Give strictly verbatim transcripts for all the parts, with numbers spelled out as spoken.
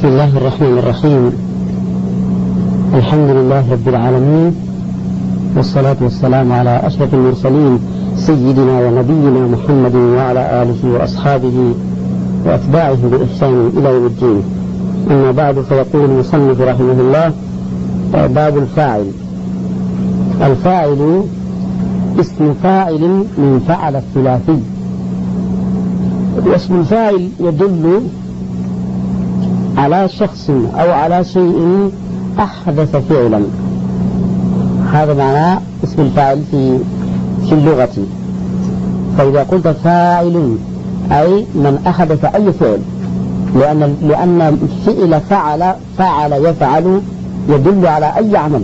بسم الله الرحمن الرحيم. الحمد لله رب العالمين، والصلاة والسلام على أشرف المرسلين سيدنا ونبينا محمد وعلى آله وأصحابه وأتباعه بإحسان إلى يوم الدين. أما بعد، فيقول المصنف رحمه الله: باب الفاعل. الفاعل اسم فاعل من فعل الثلاثي، واسم الفاعل يدل على شخص أو على شيء أحدث فعلا. هذا معنى اسم الفاعل في في اللغة. فإذا قلت فاعل أي من أحدث أي فعل، لأن لأن فعل فعل فعل يفعل يدل على أي عمل،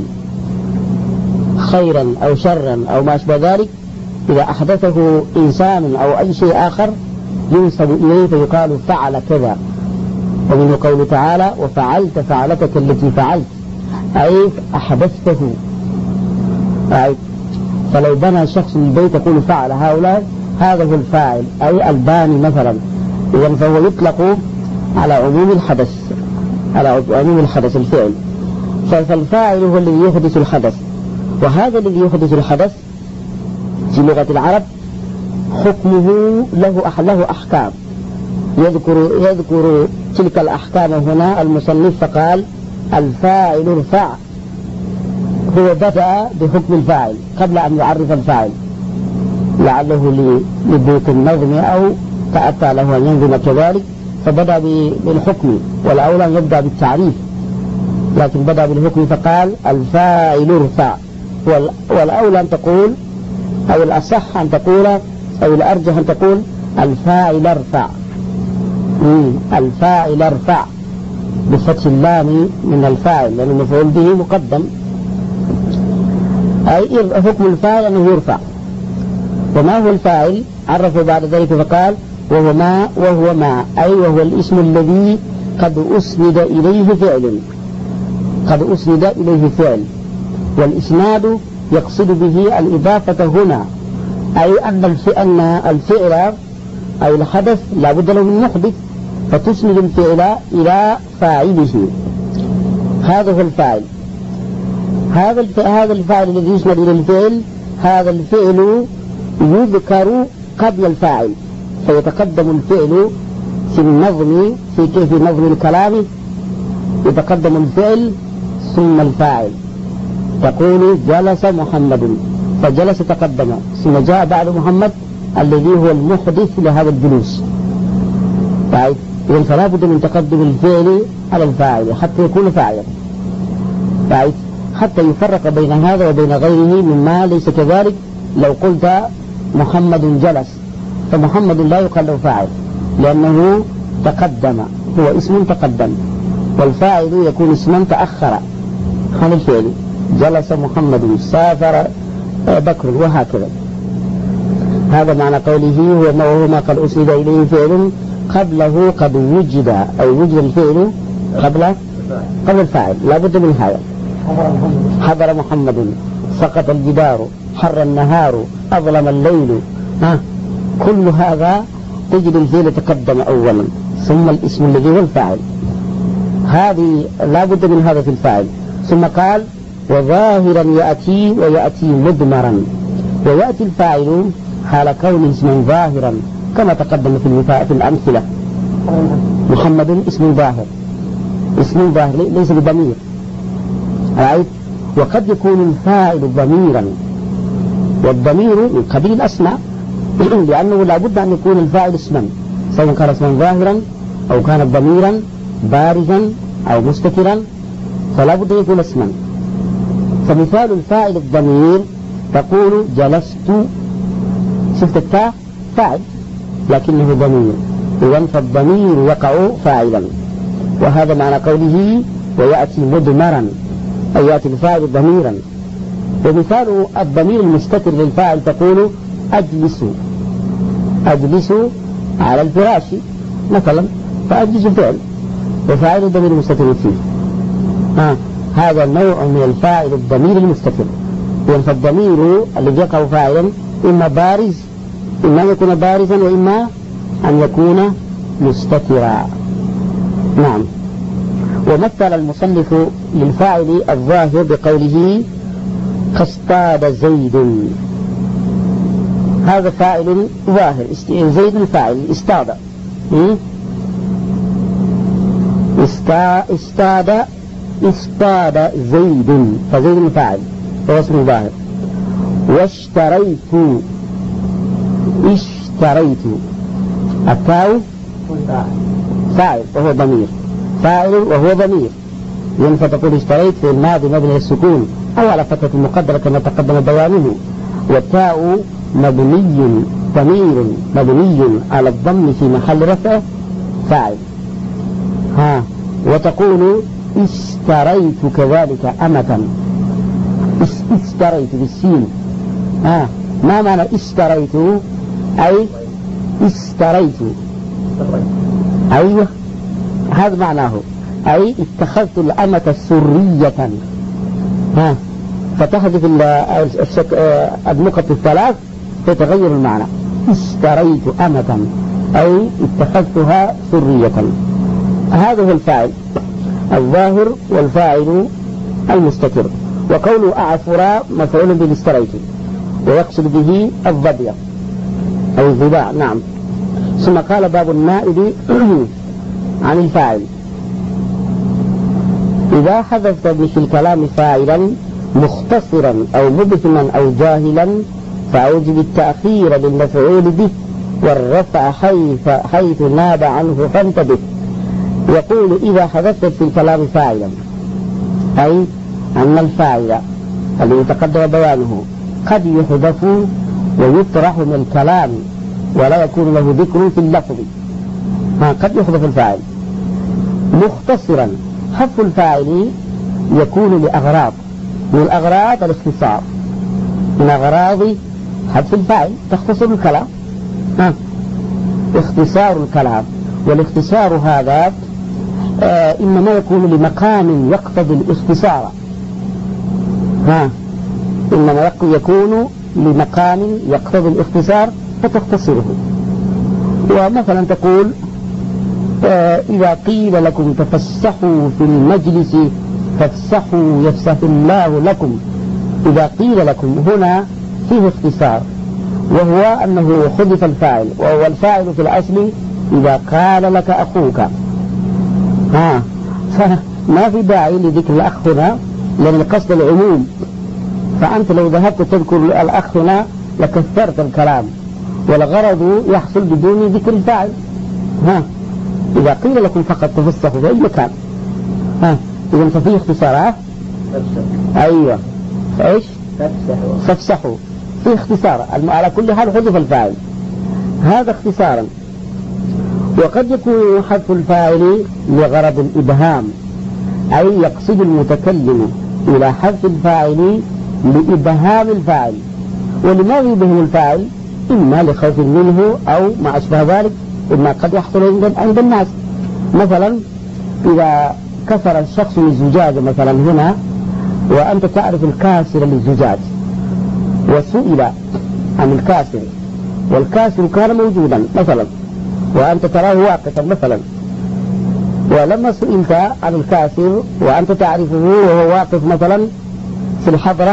خيرا أو شرا أو ما أشبه ذلك. إذا أحدثه إنسان أو أي شيء آخر ينسب إليه فيقال فعل كذا. ومنه قوله تعالى: وفعلت فعلتك التي فعلت، أي أحدثته. أي فلو بنى شخص البيت يقول فعل هؤلاء، هذا هو الفاعل، أي الباني مثلا. إذن فهو يطلق على عموم الحدث، على عموم الحدث الفعل. فالفاعل هو الذي يحدث الحدث، وهذا الذي يحدث الحدث في لغة العرب حكمه له له أحكام. يذكر يذكر تلك الأحكام هنا المصنف، فقال: الفاعل ارفع. هو بدأ بحكم الفاعل قبل أن يعرف الفاعل، لعله لبيت النظم أو تأتى له أن ينظم كذلك، فبدأ بالحكم، والأولى أن يبدأ بالتعريف، لكن بدأ بالحكم فقال: الفاعل ارفع. والأولى أن تقول، أو الأصح أن تقول، أو الأرجح أن تقول: الفاعل ارفع. الفاعل ارفع بفتح اللام من الفاعل، لأنه مفعول به مقدم. أي حكم الفاعل أنه يرفع. وما هو الفاعل؟ عرفه بعد ذلك فقال: وهو ما وهو ما أي وهو الاسم الذي قد أسند إليه فعل، قد أسند إليه فعل. والإسناد يقصد به الإضافة هنا، أي أن الفعل أو الحدث لا بد له من محدث، فتسند الفعل إلى فاعله. هذا هو الفاعل. هذا هذا الفاعل الذي يسند إلى الفعل، هذا الفعل يذكر قبل الفاعل، فيتقدم الفعل في النظم، في كيف نظم الكلام يتقدم الفعل ثم الفاعل. تقول: جلس محمد، فجلس تقدم، ثم جاء بعد محمد الذي هو المحدث لهذا الجلوس. طيب، إذن فلا بد من تقدم الفعل على الفاعل حتى يكون فاعلا. طيب، حتى يفرق بين هذا وبين غيره مما ليس كذلك. لو قلت محمد جلس، فمحمد لا يقال له فاعل، لأنه تقدم، هو اسم تقدم، والفاعل يكون اسما تأخر عن الفعل. جلس محمد، سافر بكر، وهكذا. هذا معنى قوله: هو ما وهو ما قد أسند إليه فعل قبله قد وجد، أي وجد الفعل قبل قبل الفاعل، لا بد من هذا. حضر محمد، سقط الجدار، حر النهار، أظلم الليل. ها، كل هذا تجد الفعل تقدم أولا ثم الاسم الذي هو الفاعل. هذه لا بد من هذا في الفاعل. ثم قال: وظاهرا يأتي ويأتي مضمرا. ويأتي الفاعل حال كونه اسما ظاهرا كما تقدم في في الأمثلة. محمد اسم ظاهر، اسم ظاهر ليس بضمير. رأيت؟ وقد يكون الفاعل ضميرا، والضمير من قبيل الأسماء، لأنه لا بد أن يكون الفاعل اسما، سواء كان اسما ظاهرا أو كان ضميرا بارزا أو مستترا، فلا بد أن يكون اسما. فمثال الفاعل الضمير تقول: جلست، شفت التاء فاعل لكنه ضمير، إذن فالضمير يقع فاعلا. وهذا معنى قوله: ويأتي مضمرا، أي يأتي الفاعل ضميرا. ومثال الضمير المستتر للفاعل تقول: أجلس، أجلس على الفراش مثلا، فأجلس فعل وفاعل الضمير المستتر فيه. آه. هذا النوع من الفاعل الضمير المستتر. إذن فالضمير الذي يقع فاعلا إما بارز، إما أن يكون بارزا، وإما أن يكون مستترا. نعم. ومثل المصنف للفاعل الظاهر بقوله كاصطاد زيد. هذا فاعل ظاهر، زيد فاعل اصطاد، اصطاد اصطاد زيد، فزيد فاعل هو اسم ظاهر. واشتريت اشتريت، التاء فاعل وهو ضمير، فاعل وهو ضمير، يعني فتقول اشتريت في الماضي مبني السكون أو على فتحة المقدرة كما تقدم بيانه، والتاء مبني ضمير مبني على الضم في محل رفع فاعل. ها وتقول اشتريت كذلك أمة، اشتريت بالسين. ها ما معنى اشتريت؟ أي اشتريت، أيوه هذا معناه، أي اتخذت الأمة سرية. ها فتحذف النقط الثلاث تتغير المعنى. اشتريت أمة أي اتخذتها سرية. هذا هو الفاعل الظاهر والفاعل المستتر. وقول أعفر مفعول به اشتريت، ويقصد به الضبي أو الضباع. نعم. ثم قال باب النائب عن الفاعل: إذا حذفت في الكلام فاعلا مختصرا أو مبهما أو جاهلا فأوجب التأخير للمفعول به والرفع حيث, حيث ناب عنه فانتبه. يقول إذا حذفت في الكلام فاعلا، أي أن الفاعل الذي تقدم بيانه قد يحذف ويطرح من الكلام ولا يكون له ذكر في اللفظ. ما قد يحذف الفاعل مختصرا، حذف الفاعل يكون لأغراض، من الأغراض الاختصار، من أغراض حذف الفاعل تختصر الكلام. ها اختصار الكلام، والاختصار هذا آه إنما يكون لمقام يقتضي الاختصار. ها إنما يكون لمقام يقتضي الاختصار فتختصره. ومثلا تقول آه إذا قيل لكم تفسحوا في المجلس فافسحوا يفسح الله لكم. إذا قيل لكم هنا فيه اختصار، وهو أنه حذف الفاعل، وهو الفاعل في الأصل إذا قال لك أخوك. ها فما في داعي لذكر الأخ هنا لأن القصد العموم، فأنت لو ذهبت تذكر الأخ هنا لكثرت الكلام، والغرض يحصل بدون ذكر الفاعل. ها إذا قيل لكم فقط تفسحوا في أي مكان، ها إذا ففيه اختصارات. أيوة فإيش فافسحوا في اختصار على كل حال حذف الفاعل، هذا اختصارا. وقد يكون حذف الفاعل لغرض الإبهام، أي يقصد المتكلم إلى حذف الفاعل لإبهام الفاعل. ولماذا يبهم الفاعل؟ إما لخوف منه أو ما أشبه ذلك، إما قد يحصل عند الناس. مثلا إذا كسر الشخص الزجاج مثلا هنا وأنت تعرف الكاسر للزجاج، وسئل عن الكاسر والكاسر كان موجودا مثلا وأنت تراه واقفا مثلا، ولما سئلت عن الكاسر وأنت تعرفه وهو واقف مثلا في الحضرة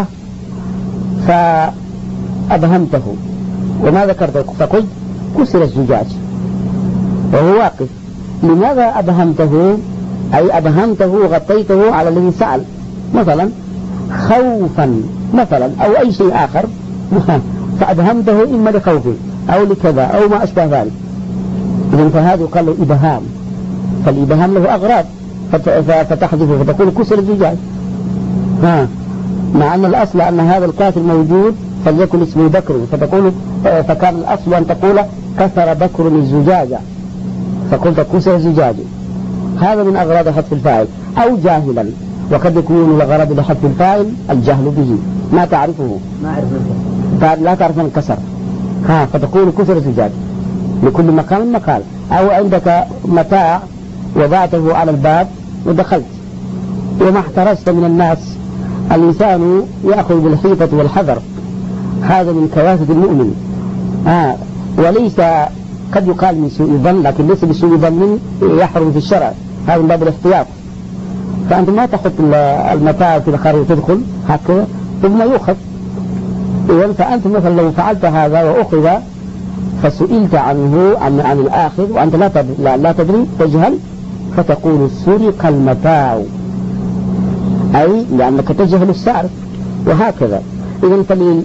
فأبهمته وما ذكرت فقلت كسر الزجاج وهو واقف. لماذا أبهمته؟ أي أبهمته وغطيته على الذي سأل مثلا خوفا مثلا أو أي شيء آخر فأبهمته إما لخوفه أو لكذا أو ما أشبه ذلك. إذن فهذا يقال له إبهام، فالإبهام له أغراض فتحذفه فتقول كسر الزجاج. ها مع أن الأصل أن هذا الكافر موجود فليكن اسمه بكر، فتقول فكان الأصل أن تقول كسر بكر الزجاجة فقلت كسر الزجاج. هذا من أغراض حذف الفاعل. أو جاهلا، وقد يكون لغرض لحذف الفاعل الجهل به، ما تعرفه ما أعرف لا تعرف من كسر، ها فتقول كسر الزجاج لكل مكان مقال. أو عندك متاع وضعته على الباب ودخلت وما احترست من الناس، الإنسان يأخذ بالحيطة والحذر، هذا من كواسة المؤمن. آه وليس قد يقال من سوء ظن، لكن ليس بسوء ظن يحرم في الشرع، هذا من باب الاحتياط. فأنت ما تحط المتاع في الخارج وتدخل هكذا ثم يؤخذ. إذن فأنت مثلا لو فعلت هذا وأخذ فسئلت عنه عن, عن الآخر وأنت لا تدري, لا, لا تدري تجهل فتقول سرق المتاع، أي لأنك تجهل السعر وهكذا. إذن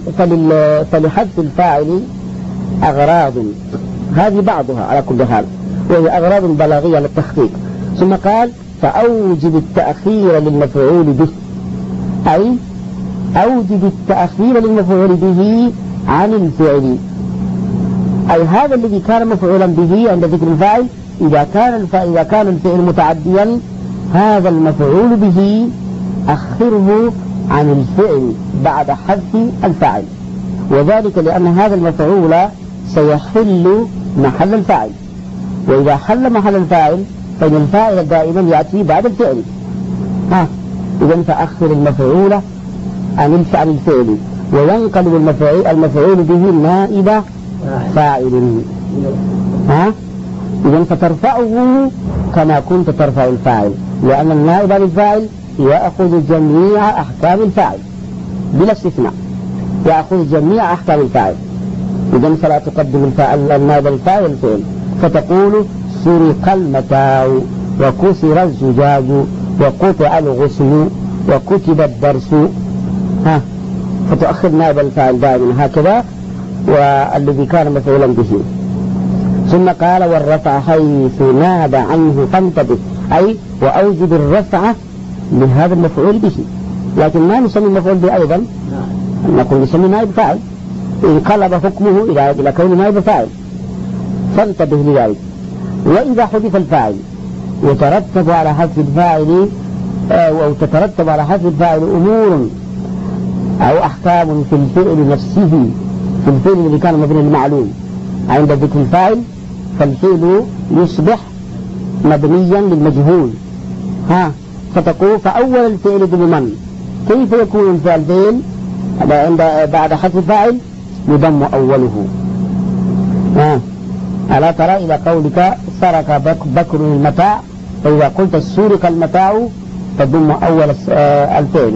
فلحذف الفاعل أغراض، هذه بعضها على كل حال، وهي أغراض بلاغية للتحقيق. ثم قال فأوجب التأخير للمفعول به، أي أوجب التأخير للمفعول به عن الفعل، أي هذا الذي كان مفعولا به عند ذكر الفاعل إذا كان الفعل إذا كان الفعل متعديا هذا المفعول به أخره عن الفعل بعد حذف الفاعل، وذلك لأن هذا المفعول سيحل محل الفاعل، وإذا حل محل الفاعل فإن الفاعل دائما يأتي بعد الفعل. ها إذن فأخر المفعول عن الفعل وينقلب المفعول, المفعول به نائب فاعل. ها إذن فترفعه كما كنت ترفع الفاعل، لأن النائب عن الفاعل يأخذ جميع أحكام الفاعل بلا استثناء، يأخذ جميع أحكام الفاعل. إذن فلا تقدم النائب عن الفاعل الفعل، فتقول سرق المتاع وكسر الزجاج وقطع الغصن وكتب الدرس. ها فتؤخر نائب الفاعل دائما هكذا والذي كان مفعولا به. ثم قال والرفع حيث ناب عنه فانتبه، أي وأوجب الرفع لهذا المفعول به، لكن ما نسمي المفعول به أيضا، نقول نسمي نائب فاعل انقلب حكمه إلى إلى كون نائب فاعل، فانتبه لذلك. وإذا حذف الفاعل يترتب على حذف الفاعل أو تترتب على حذف الفاعل أمور أو أحكام في الفعل نفسه، في الفعل الذي كان مبني المعلوم عند ذكر الفاعل، فالفعل يصبح مبنيا للمجهول. ها فتقول فأول الفعل ضمن، كيف يكون الفعل فعل عند بعد حذف الفاعل؟ يضم أوله. ها ألا ترى إلى قولك سرق بكر المتاع، فإذا قلت سرق المتاع تضم أول الفعل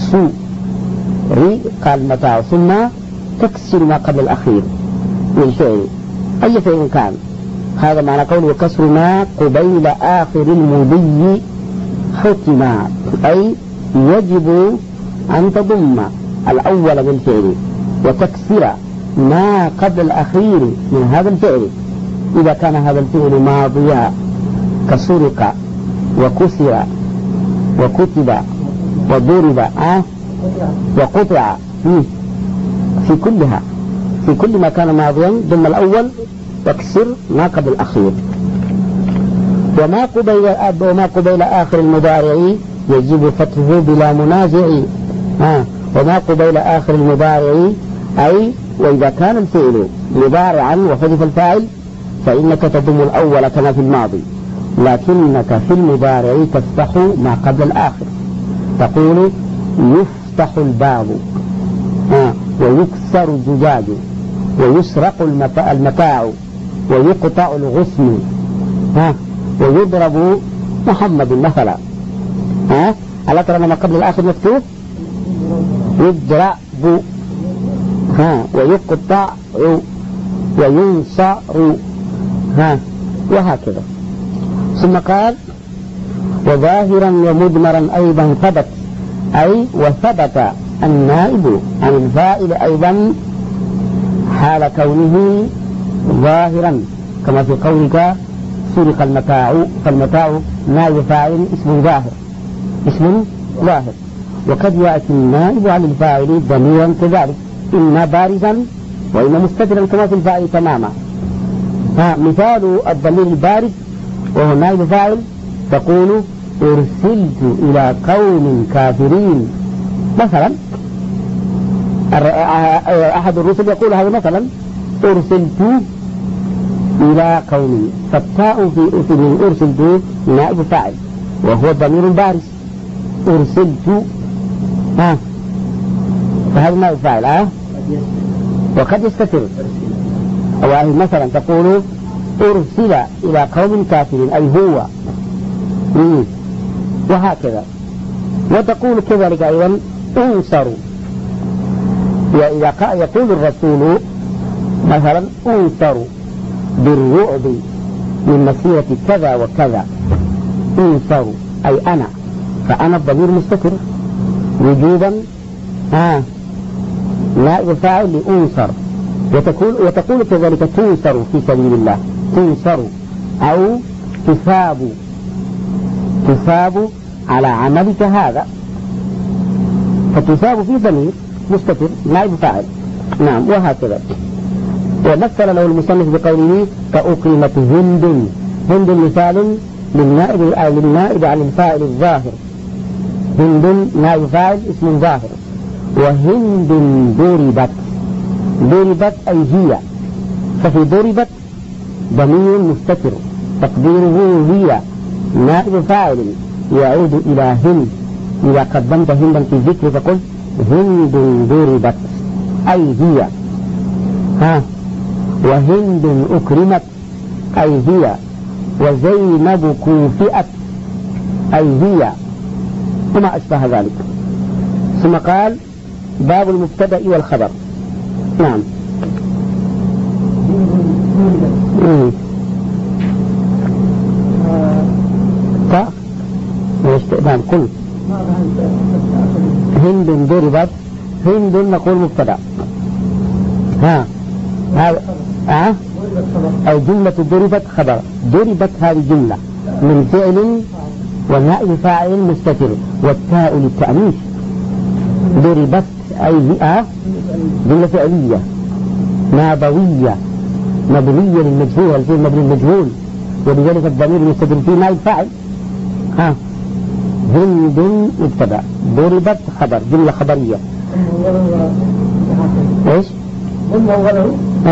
سرق المتاع ثم تكسر ما قبل الأخير من فعل أي فعل كان. هذا معنى قوله وكسر ما قبيل آخر المضي حكم، أي يجب أن تضم الأول من الفعل وتكسر ما قبل الأخير من هذا الفعل إذا كان هذا الفعل ماضيا كسرق وكسر وكتب وضرب أه وقطع في كلها، في كل ما كان ماضيا ضم الأول تكسر ما قبل الأخير. وما قبيل وما قبيل آخر المضارع يجب فتحه بلا منازع. ها وما قبيل آخر المضارع أي وإذا كان الفعل مضارعا وحذف الفاعل فإنك تضم الأول كما في الماضي، لكنك في المضارع تفتح ما قبل الآخر، تقول يفتح الباب ها ويكسر الزجاج ويسرق المتاع ويقطع الغصن ها ويضرب محمد مثلا. ها ألا ترى ما قبل الآخر مكتوب؟ يضرب ها ويقطع وينصر ها وهكذا. ثم قال وظاهرا ومدمرا أيضا ثبت، أي وثبت النائب عن الفاعل أيضا حال كونه ظاهرا كما في قولك سرق المتاع، فالمتاع نائب فاعل اسم ظاهر اسم ظاهر. وقد يأتي النائب عن الفاعل ضميرا كذلك، إما بارزا وإما مستترا كما في الفاعل تماما. ها مثال الضمير البارز وهو نائب فاعل تقول أرسلت إلى قوم كافرين مثلا، أحد الرسل يقول هذا مثلا أرسلت إلى قوم، فالتاء في من أرسلت نائب فاعل وهو ضمير بارز أرسلت ها فهذا نائب فاعل ها وقد يستتر. أو مثلا تقول أرسل إلى قوم كافرين أي هو وهكذا. وتقول كذلك أيضا انصروا، إذا يقول الرسول مثلا انصروا بالرعب من مسيرة كذا وكذا، انصروا أي أنا، فأنا الضمير مستتر وجوبا ها نائب فاعل لأنصر. وتقول, وتقول كذلك تنصروا في سبيل الله، تنصروا أو تثابوا، تثابوا على عملك هذا، فتثاب في ضمير مستتر نائب فاعل. نعم وهكذا. ومثل له المصنف بقوله كأقيمة هند، هند مثال للنائب للنائب عن الفاعل الظاهر، هند نائب فاعل اسم ظاهر. وهند ضربت، ضربت أي هي، ففي ضربت ضمير مستتر تقديره هي نائب فاعل يعود إلى هند. إذا قدمت هندا في الذكر فقل هند ضربت أي هي ها. وهند أكرمت أي هي. وزينب كوفئت أي هي، وما أشبه ذلك. ثم قال باب المبتدأ والخبر. نعم نعم كل هند ضربت، هند نقول مبتدأ ها هذا ها أي جملة ضربت خبر. ضربت هذه جملة من فعل والنائب فاعل مستتر والتاء للتأنيث. ضربت أي هي جملة فعلية نابوية مبنية للمجهول، الفعل مبني للمجهول ولذلك الضمير المستتر فيه نائب فاعل ها. هند مبتدأ، ضربت خبر جملة خبرية. ايش؟ ضم أوله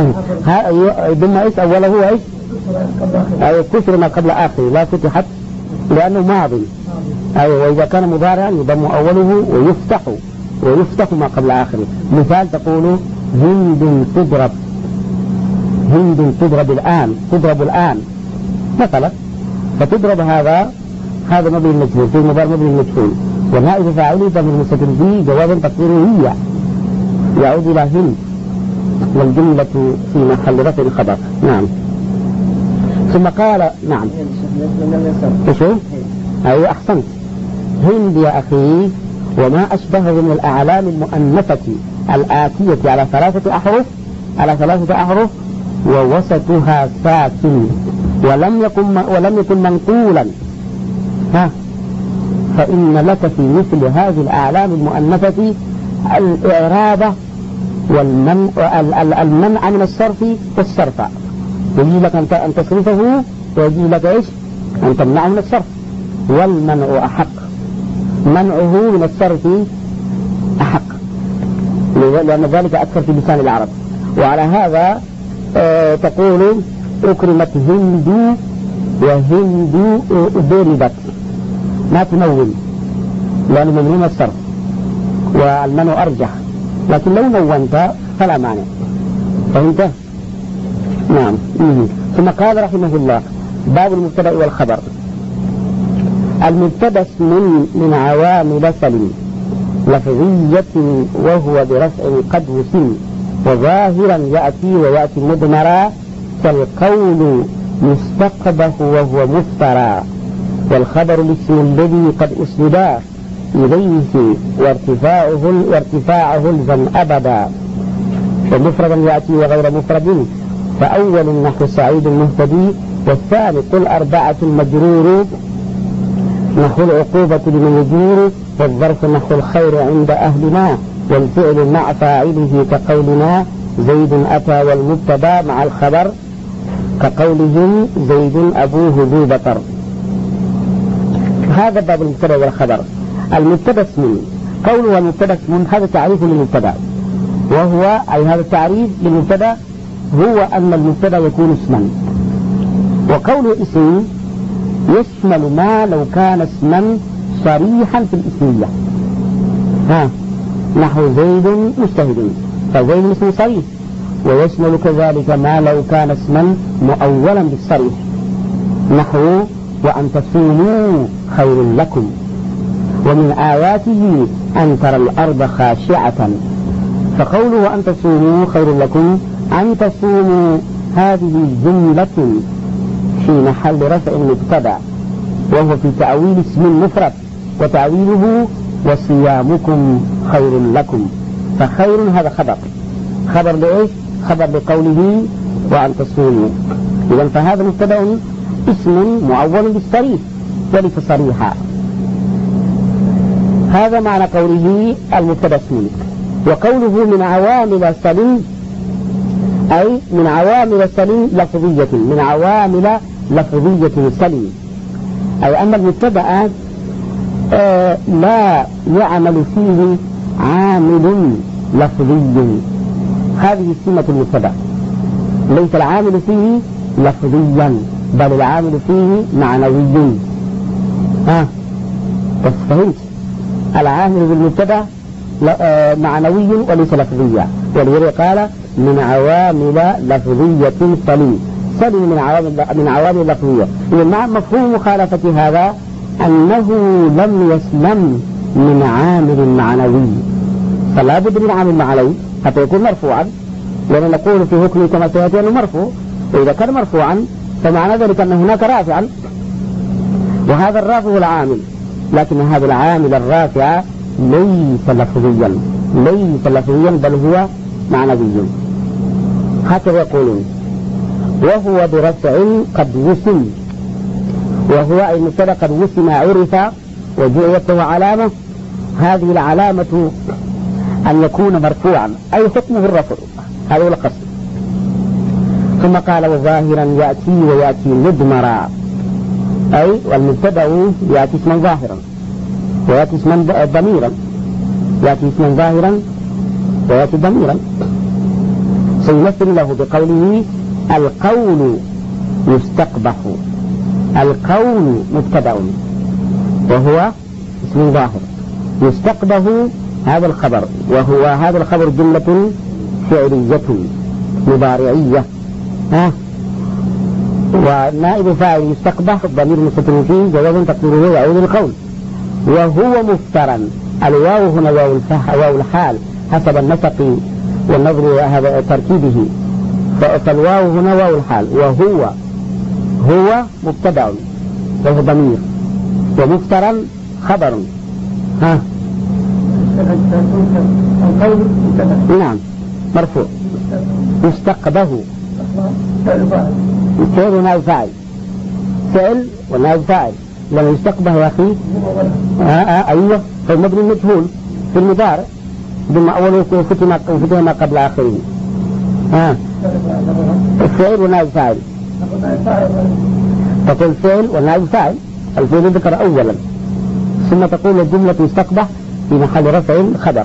ها ضم ايش أوله ايش؟ أي كسر ما قبل آخره لا فتحت لأنه ماضي. أيوة وإذا كان مضارعا يضم أوله ويفتح ويفتح ما قبل آخره. مثال تقول هند تضرب، هند تضرب الآن، تضرب الآن مثلا، فتضرب هذا هذا مبني المجهول في المضارع مبني المجهول والنائب فاعله ضمير مستتر به جوابا تقديره هي يعود إلى هند والجملة في محل رفع الخبر. نعم. ثم قال نعم ايش هو؟ ايوه احسنت. هند يا اخي وما اشبهه من الاعلام المؤنثة الآتية على ثلاثة احرف، على ثلاثة احرف ووسطها ساكن ولم يكن ولم يكن منقولا ها، فإن لك في مثل هذه الأعلام المؤنثة الإعراب والمنع المنع من الصرف والصرف. يجي لك أن تصرفه ويجي لك إيش؟ أن تمنعه من الصرف. والمنع أحق، منعه من الصرف أحق لأن ذلك أكثر في لسان العرب. وعلى هذا آه تقول أكرمت هند وهند ضربت، ما تنون لأنه ممنوع من الصرف والمنع أرجح، لكن لو نونت فلا مانع. فهمت؟ نعم. ثم قال رحمه الله باب المبتدأ والخبر. المبتدأ اسم من عوامل سلم لفظية وهو برفع قد وسم، وظاهرا يأتي ويأتي مضمرا كالقول مستقبه وهو مفترى، والخبر الاسم الذي قد أسندا إليه وارتفاعه وارتفاعه الزم أبدا، ومفردا يأتي وغير مفرد. فأول النحو سعيد المهتدي، والثاني قل أربعة المجرور نحو العقوبة لمن يجور، والظرف نحو الخير عند أهلنا، والفعل مع فاعله كقولنا زيد أتى، والمبتدا مع الخبر كقولهم زيد أبوه ذو بطر. هذا باب المبتدا والخبر. المبتدا اسم، قوله المبتدا اسم هذا تعريف للمبتدا، وهو أي هذا التعريف للمبتدا هو أن المبتدا يكون اسما، وقوله اسم يشمل ما لو كان اسما صريحا في الاسمية، ها نحو زيد مجتهد فزيد اسم صريح، ويشمل كذلك ما لو كان اسما مؤولا بالصريح، نحو وأن تصوموا خير لكم ومن آياته أن ترى الأرض خاشعة. فقوله أن تصوموا خير لكم، أن تصوموا هذه جملة في محل رفع مبتدأ، وهو في تأويل اسم مفرد، وتأويله وصيامكم خير لكم. فخير هذا خبر، خبر لإيش؟ خبر لقوله وأن تصوموا. إذن فهذا مبتدأ اسم معول بالصريح وليس صريحا. هذا معنى قوله المبتدأ اسم. وقوله من عوامل سليم أي من عوامل سليم لفظية، من عوامل لفظية سليم، أي أن المبتدأ آه لا يعمل فيه عامل لفظي. هذه سمة المبتدأ، ليس العامل فيه لفظيا بل العامل فيه معنوي. ها بس فهمت؟ العامل بالمبتدأ معنوي وليس لفظيا، ولذلك قال من عوامل لفظية سليم. سليم من عوامل من عوامل لفظية. مع مفهوم مخالفة هذا أنه لم يسلم من عامل معنوي، فلا بد من عامل معنوي حتى يكون مرفوعا، لأن نقول في حكمه كما سيأتي أنه مرفوع، وإذا كان مرفوعا فمعنى ذلك أن هناك رافعا، وهذا الرافع هو العامل، لكن هذا العامل الرافع ليس لفظيا، ليس لفظيا بل هو معنوي. هكذا يقولون. وهو برفع قد وسم، وهو المبتدأ قد وسم عرف وجعلت له علامة، هذه العلامة أن يكون مرفوعا أي حكمه الرفع، هذا هو القصد. ثم قال وظاهرا يأتي ويأتي مضمرا، أي والمبتدأ يأتي اسما ظاهرا ويأتي اسما ضميرا، يأتي اسما ظاهرا ويأتي ضميرا. سيمثل له بقوله القول يستقبح. القول مبتدأ وهو اسم ظاهر، يستقبح هذا الخبر، وهو هذا الخبر جملة فعلية مضارعية. ها ونائب فاعل يستقبح ضمير مستتر فيه جوازا تقديره يعود القول. وهو مفترا، الواو هنا واو واو الحال حسب النسق والنظر هذا تركيبه، فالواو هنا واو الحال، وهو هو مبتدأ وهو ضمير، ومفترا خبر. ها نعم مرفوع يستقبه فعل ونائب فاعل، فعل ونائب فاعل. لما يستقبه يا أخي آه آه أيوة هو مبني مجهول في المضارع ثم أوله فتح ما قبل آخره. ها الفعل ونائب فاعل، تقول فعل ونائب فاعل، الفعل ذكر أولا، ثم تقول الجملة يستقبح في محل رفع خبر.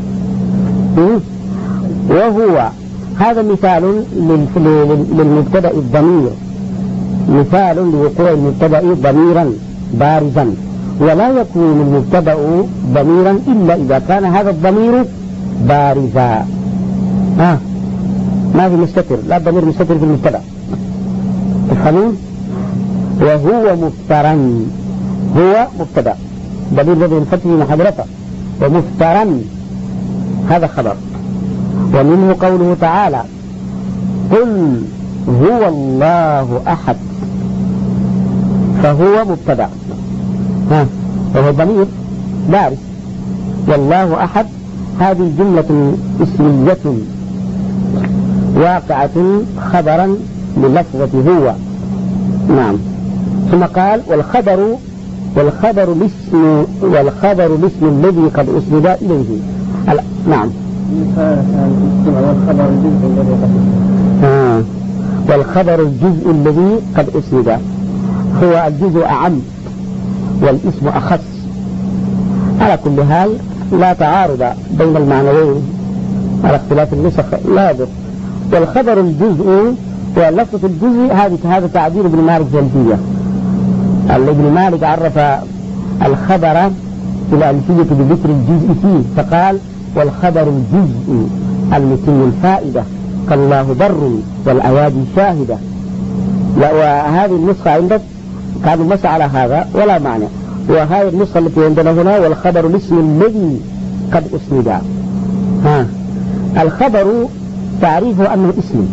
وهو هذا مثال للمبتدأ الضمير، مثال لوقوع المبتدأ ضميرا بارزا، ولا يكون المبتدأ ضميرا إلا إذا كان هذا الضمير بارزا. ها ما في مستتر، لا ضمير مستتر في المبتدأ، تفهمون؟ وهو مفترا، هو مبتدأ ضمير الذي ينفتح في محل رفع، ومفترا هذا خبر. ومنه قوله تعالى قل هو الله أحد، فهو مبتدأ ها وهو ضمير بارز، والله أحد هذه جملة اسمية واقعة خبرا للفظة هو. نعم. ثم قال والخبر والخبر الاسم والخبر الاسم الذي قد أسند إليه. نعم. والخبر الجزء الذي قد آه. والخبر الجزء الذي قد أسند، هو الجزء أعم والاسم أخص. على كل حال لا تعارض بين المعنيين على اختلاف النسخ لا يضر. والخبر الجزء ولفظة الجزء هذه هذا تعبير ابن مالك جلدية. ابن مالك عرف الخبر في الألفية بذكر الجزء فيه، فقال والخبر الجزء المتم الفائدة كالله بر والأيادي شاهدة. وهذه النسخة عندك كانوا مسح على هذا ولا معنى. وهذه النسخة التي عندنا هنا والخبر الاسم الذي قد أسند. ها الخبر تعريفه أنه اسم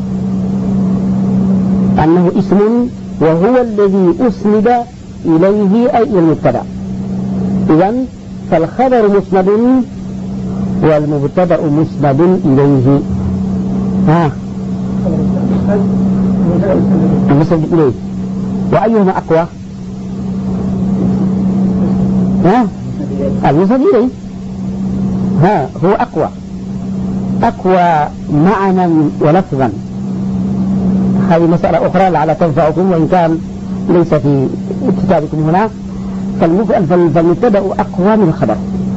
أنه اسم وهو الذي أسند إليه أي إلى المبتدأ. إذن فالخبر مسند والمبتدأ مسند إليه. ها المسند إليه وأيهما أقوى؟ ها المسند إليه ها هو أقوى أقوى معنى ولفظا. هذه مسألة أخرى لعل تنفعكم وإن كان ليس في كتابكم هنا. فالمبتدأ أقوى من الخبر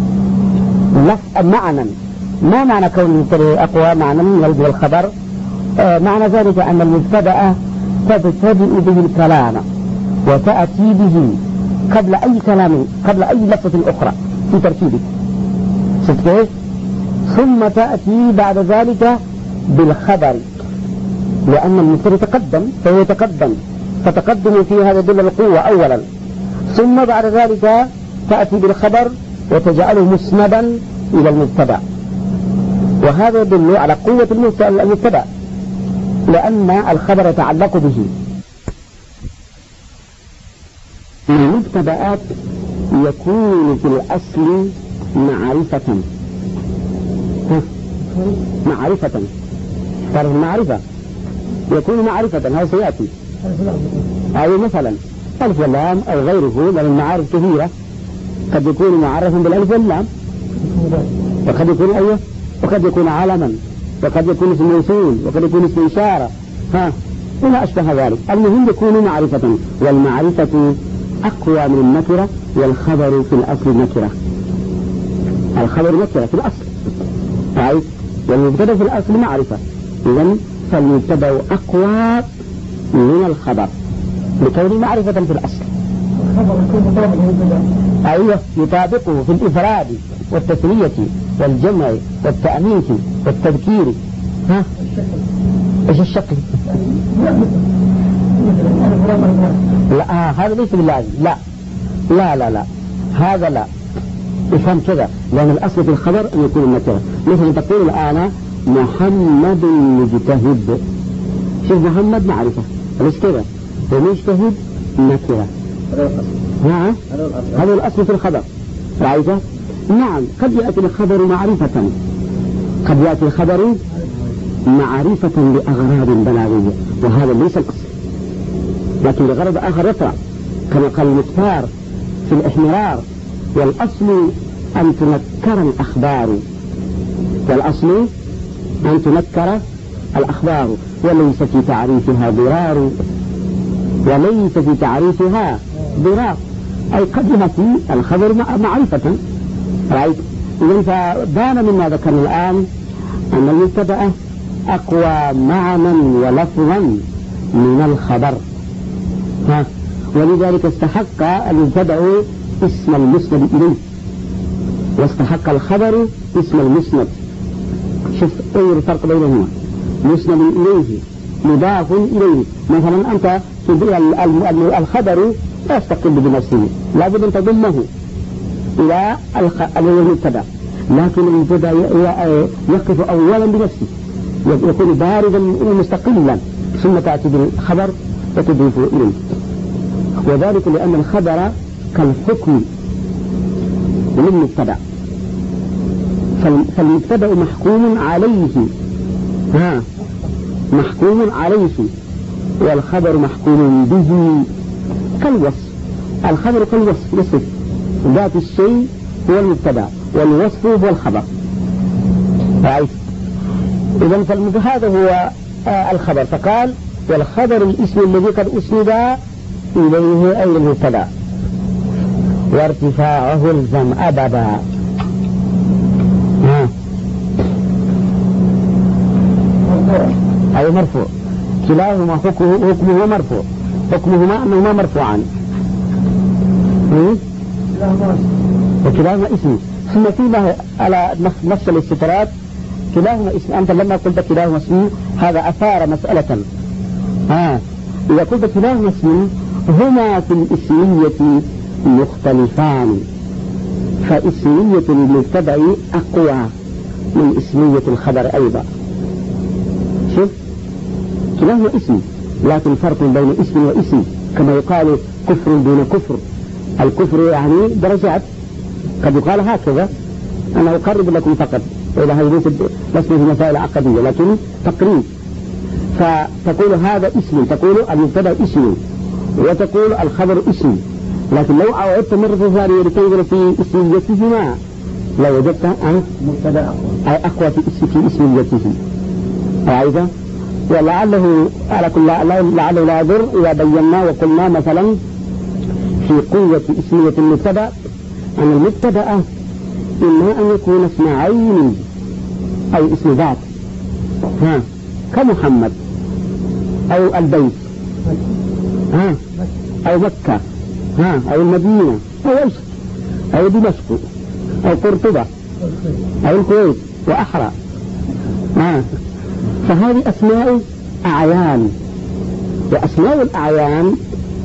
معنى. ما معنى كون المبتدأ أقوى معنى من الخبر؟ آه معنى ذلك أن المبتدأ تبتدئ به الكلام وتأتي به قبل أي كلام قبل أي لفظة أخرى في تركيبه كيف؟ ثم تأتي بعد ذلك بالخبر لأن المبتدأ تقدم فهو يتقدم فتقدم في هذا يدل القوة أولا، ثم بعد ذلك تأتي بالخبر وتجعله مسندا إلى المبتدأ، وهذا يدل على قوة المبتدأ لأن الخبر يتعلق به. المبتدأات يكون في الأصل معرفة معرفة تعرف المعرفة يكون معرفة هذا سيأتي أو مثلا ألف واللام أو غيره من المعارف كثيرة قد يكون معرفا بالألف واللام وقد يكون أيه وقد يكون علما وقد يكون اسم موصول وقد يكون اسم إشارة ها وما أشبه ذلك. المهم يكون معرفة، والمعرفة أقوى من النكرة، والخبر في الأصل نكرة. الخبر نكرة في الأصل رأيت، والمبتدأ في الأصل معرفة. إذن فالمبتدأ أقوى من الخبر لكونه معرفة في الأصل. أيوة يطابقه في الإفراد والتثنية والجمع والتأنيث والتذكير. ها إيش الشكل؟ لا آه هذا ليس باللازم. لا لا لا لا هذا لا افهم كذا، لأن الأصل في الخبر أن يكون النكرة. مثل تقول الآن محمد مجتهد، شوف محمد معرفة ليش كذا ومجتهد نكرة. نعم هذا الأصل في الخبر رأيته. نعم قد يأتي الخبر معرفة، قد يأتي الخبر معرفة لأغراض بلاغية وهذا ليس الأصل، لكن لغرض آخر يطرأ كما قال المختار في الإحمرار. والأصل أن تنكر الأخبار، والأصل أن تنكر الأخبار وليس في تعريفها ضرار، وليس في تعريفها ضرار، أي قد يأتي الخبر معرفة رأيت. إذن فبان مما ذكرنا الآن أن المبتدأ أقوى معنى ولفظا من الخبر. ها ولذلك استحق المبتدأ اسم المسند إليه واستحق الخبر اسم المسند. شوف أي الفرق بينهما، مسند إليه مضاف إليه. مثلا أنت الخبر لا يستقل بنفسه، لابد أن تضمه إلى المبتدأ، لكن المبتدأ يقف أولا بنفسه يكون باردا مستقلا ثم تأتي بالخبر وتضيف إليه. وذلك لأن الخبر كالحكم للمبتدأ، فالمبتدأ محكوم عليه ها محكوم عليه والخبر محكوم به كالوصف. الخبر كالوصف يصف ذات الشيء هو المبتدأ والوصف هو الخبر رأيت. إذن فهذا هو الخبر. فقال والخبر الاسم الذي قد أسند إليه أي المبتدأ وارتفاعه الزم أبدا. ها أي مرفوع، كلاهما حكمه مرفوع، حكمهما أنهما مرفوعان وكلاهما اسم. ثم فيما على نفس الاستطراد كلاهما اسم. أنت لما قلت كلاهما اسم هذا أثار مسألة. ها إذا قلت كلاهما اسم هما في الاسمية مختلفان، فاسمية المبتدأ أقوى من اسمية الخبر أيضا. شوف كلاهما اسم، لكن فرق بين اسم واسم، كما يقال كفر دون كفر. الكفر يعني درجات، قد يقال هكذا، أنا أقرب لكم فقط، إلى هذه ليست في مسائل عقدية لكن تقريب. فتقول هذا اسم، تقول المبتدأ اسم، وتقول الخبر اسم، لكن لو عودت مرة ثانية لتنظر في اسميتهما لو وجدت أن مبتدأ أقوى في اسم في اسميته. أعيدا ولعله على كل لعله لا يضر إذا بينا وقلنا مثلا في قوة اسمية المبتدأ أن المبتدأ إما أن يكون اسم عين أو اسم ذات، ها كمحمد أو البيت، ها أو مكة، ها أو المدينة أو إيش أو دمشق أو قرطبة أو الكويت وأحرى، ها فهذه أسماء أعيان، وأسماء الأعيان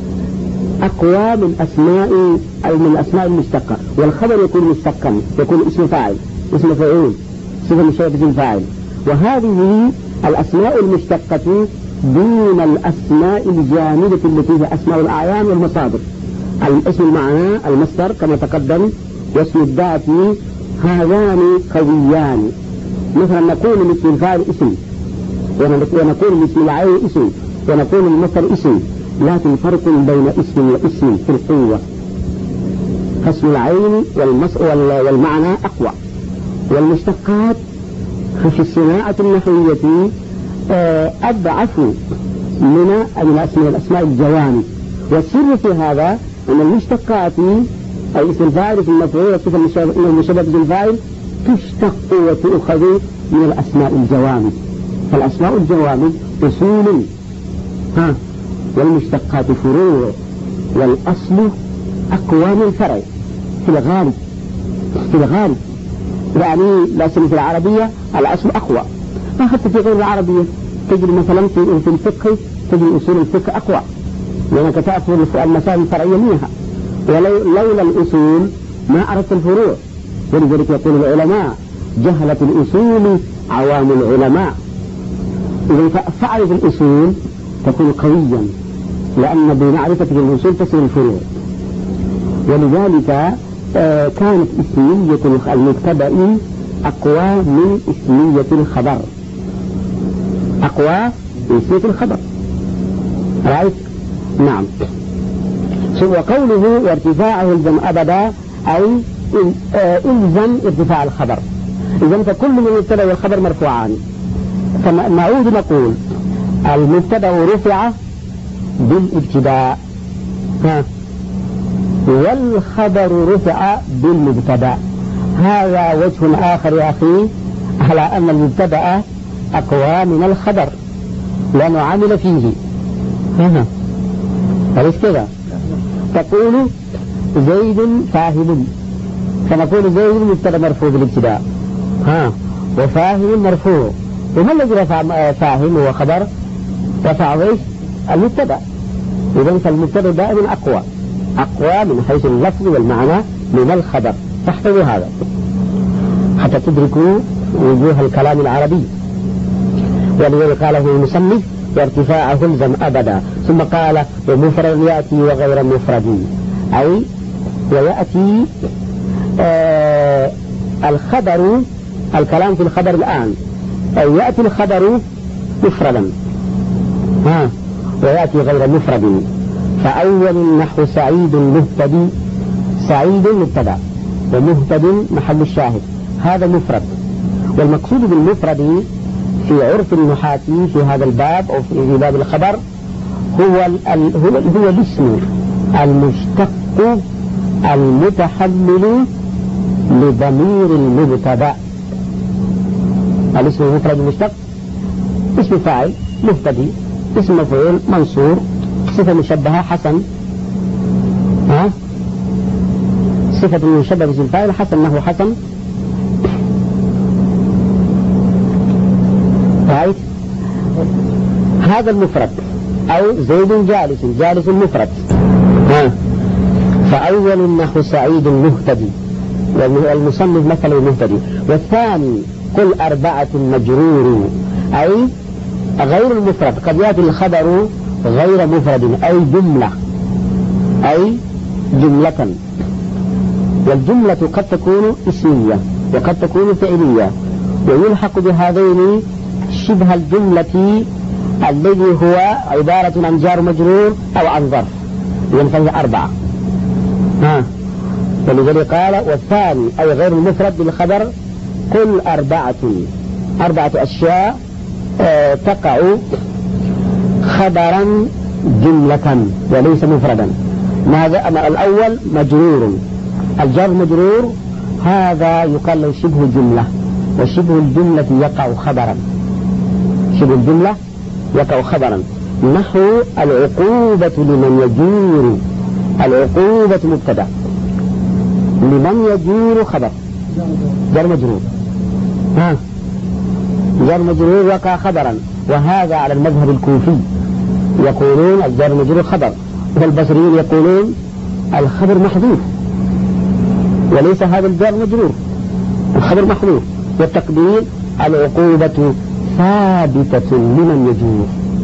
أقوى من أسماء من الأسماء المشتقة. والخبر يكون مشتقا، يكون اسم فاعل، اسم فاعل، صفة مشابهة الفاعل. وهذه الأسماء المشتقة دون الأسماء الجامدة التي هي أسماء الأعيان والمصادر. الاسم المعنى المصدر كما تقدم، واسم الذات هذان قويان. مثلا نقول لاسم الفاعل اسم، ونقول لاسم العين اسم، ونقول للمصدر اسم، لكن فرق بين اسم واسم في القوة. فاسم العين والمعنى أقوى. والمشتقات في الصناعة النحوية أضعف من الأسماء الجوامد. والسر في هذا أن المشتقات أي اسم الفاعل اسم المفعول والصفة المشابهة بالفاعل تشتق وتؤخذ من الأسماء الجوامد. فالأسماء الجوامد أصول، ها والمشتقات فروع، والأصل أقوى من الفرع في الغالب. في الغالب يعني لا سمي في العربية الأصل أقوى، ما حتى في غير العربية تجد مثلا في الفقه تجد أصول الفقه أقوى، لأنك تأخذ المسائل الفرعية منها، ولولا الأصول ما عرفت الفروع. ولذلك يقول العلماء جهلت الأصول عوام العلماء. إذا فعرف الأصول تكون قويا، لأن بمعرفة الأصول تصل الفروع. ولذلك آه كانت اسمية المبتدأ أقوى من اسمية الخبر، أقوى من اسمية الخبر. رأيت؟ نعم. وقوله وارتفاعه الزم أبدا أي آه إلزم ارتفاع الخبر. إذن فكل من المبتدأ والخبر مرفوعان. فنعود نقول المبتدأ رفع بالابتداء، ها والخبر رفع بالمبتدأ. هذا وجه آخر يا أخي على أن المبتدأ أقوى من الخبر لأنه عمل فيه. ها أليس كذا؟ تقول زيد فاهم، فنقول زيد مبتدأ مرفوع بالابتداء، ها وفاهم مرفوع. وما الذي رفع فاهم هو خبر؟ رفع ايش؟ المبتدأ. إذن فالمبتدأ دائما أقوى، أقوى من حيث اللفظ والمعنى من الخبر. فاحفظوا هذا حتى تدركوا وجوه الكلام العربي. ولذلك قاله المصنف وارتفاعه الزم أبدا، ثم قال ومفرد يأتي وغير مفرد، أي ويأتي آه الخبر، الكلام في الخبر الآن، أو يأتي الخبر مفردا، ها ويأتي غير مفرد. فأول النحو سعيد مهتدي، سعيد مبتدأ ومهتد محل الشاهد، هذا مفرد. والمقصود بالمفرد في عرف النحاة في هذا الباب أو في باب الخبر هو ال هو, هو الاسم المشتق المتحمل لضمير المبتدأ. الاسم المفرد المشتق اسم فاعل مهتدي، اسم مفعول منصور، صفة مشبهة حسن، ها صفة مشبهة باسم الفاعل حسن، نحو حسن. رأيت؟ هذا المفرد. أو زيد جالس، جالس مفرد، ها فأول النحو سعيد مهتدي، والمصنف مثل المهتدي. والثاني قل أربعة مجرور، أي غير المفرد، قد يأتي الخبر غير مفرد أي جملة، أي جملة. والجملة قد تكون اسمية وقد تكون فعلية، ويلحق بهذين شبه الجملة الذي هو عبارة عن جار مجرور أو عن ظرف، ينفذ أربعة. ها ولذلك قال والثاني أي غير المفرد بالخبر قل أربعة، أربعة أشياء آه تقع خبرا جملة وليس مفردا. ماذا؟ الأول مجرور، الجار مجرور هذا يقال له شبه جملة، وشبه الجملة يقع خبرا، شبه الجملة يقع خبرا. نحو العقوبة لمن يجور، العقوبة مبتدأ، لمن يجور خبر جار مجرور. ها جار مجرور وقع خبرا، وهذا على المذهب الكوفي يقولون الجار مجرور خبر، والبصريين يقولون الخبر محذوف وليس هذا الجار مجرور، الخبر محذوف. والتقدير العقوبة ثابتة لمن يجور.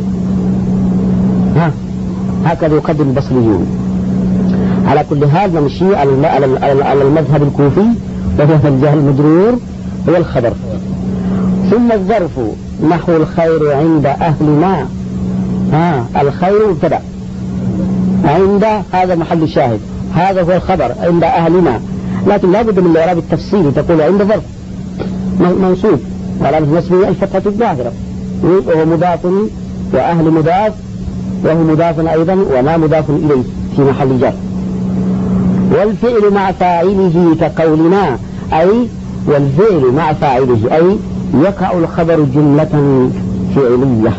ها هكذا يقدر البصريون. على كل حال نمشي على المذهب الكوفي، وهو الجار المجرور هو الخبر. ثم الظرف نحو الخير عند أهلنا. ها الخير مبتدأ، عند هذا محل الشاهد، هذا هو الخبر عند أهلنا، لكن لا بد من الإعراب التفصيلي، تقول عند ظرف منصوب وعلامة نصبه الفتحة الظاهرة، وهو مضاف وأهل مضاف، وهو مضاف أيضا وما مضاف إليه في محل جر. والفعل مع فاعله كقولنا، أي والفعل مع فاعله أي يقع الخبر جملة فعلية،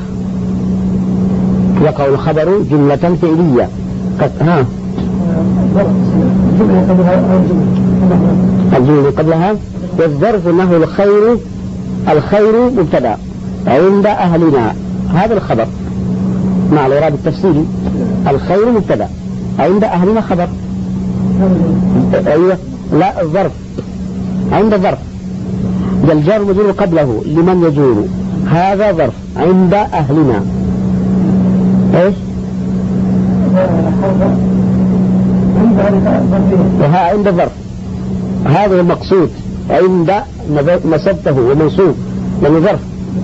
يقع الخبر جملة فعلية. ها الجملة قبلها. والظرف انه الخير، الخير مبتدا عند أهلنا، هذا الخبر مع الإعراب التفصيلي. الخير مبتدا عند أهلنا خبر. أيوة لا الظرف عند ظرف، الجار مجرور قبله لمن يجور، هذا ظرف عند أهلنا. ايش وها عند ظرف، هذا المقصود عند نسبته ومنصوب لأنه ظرف.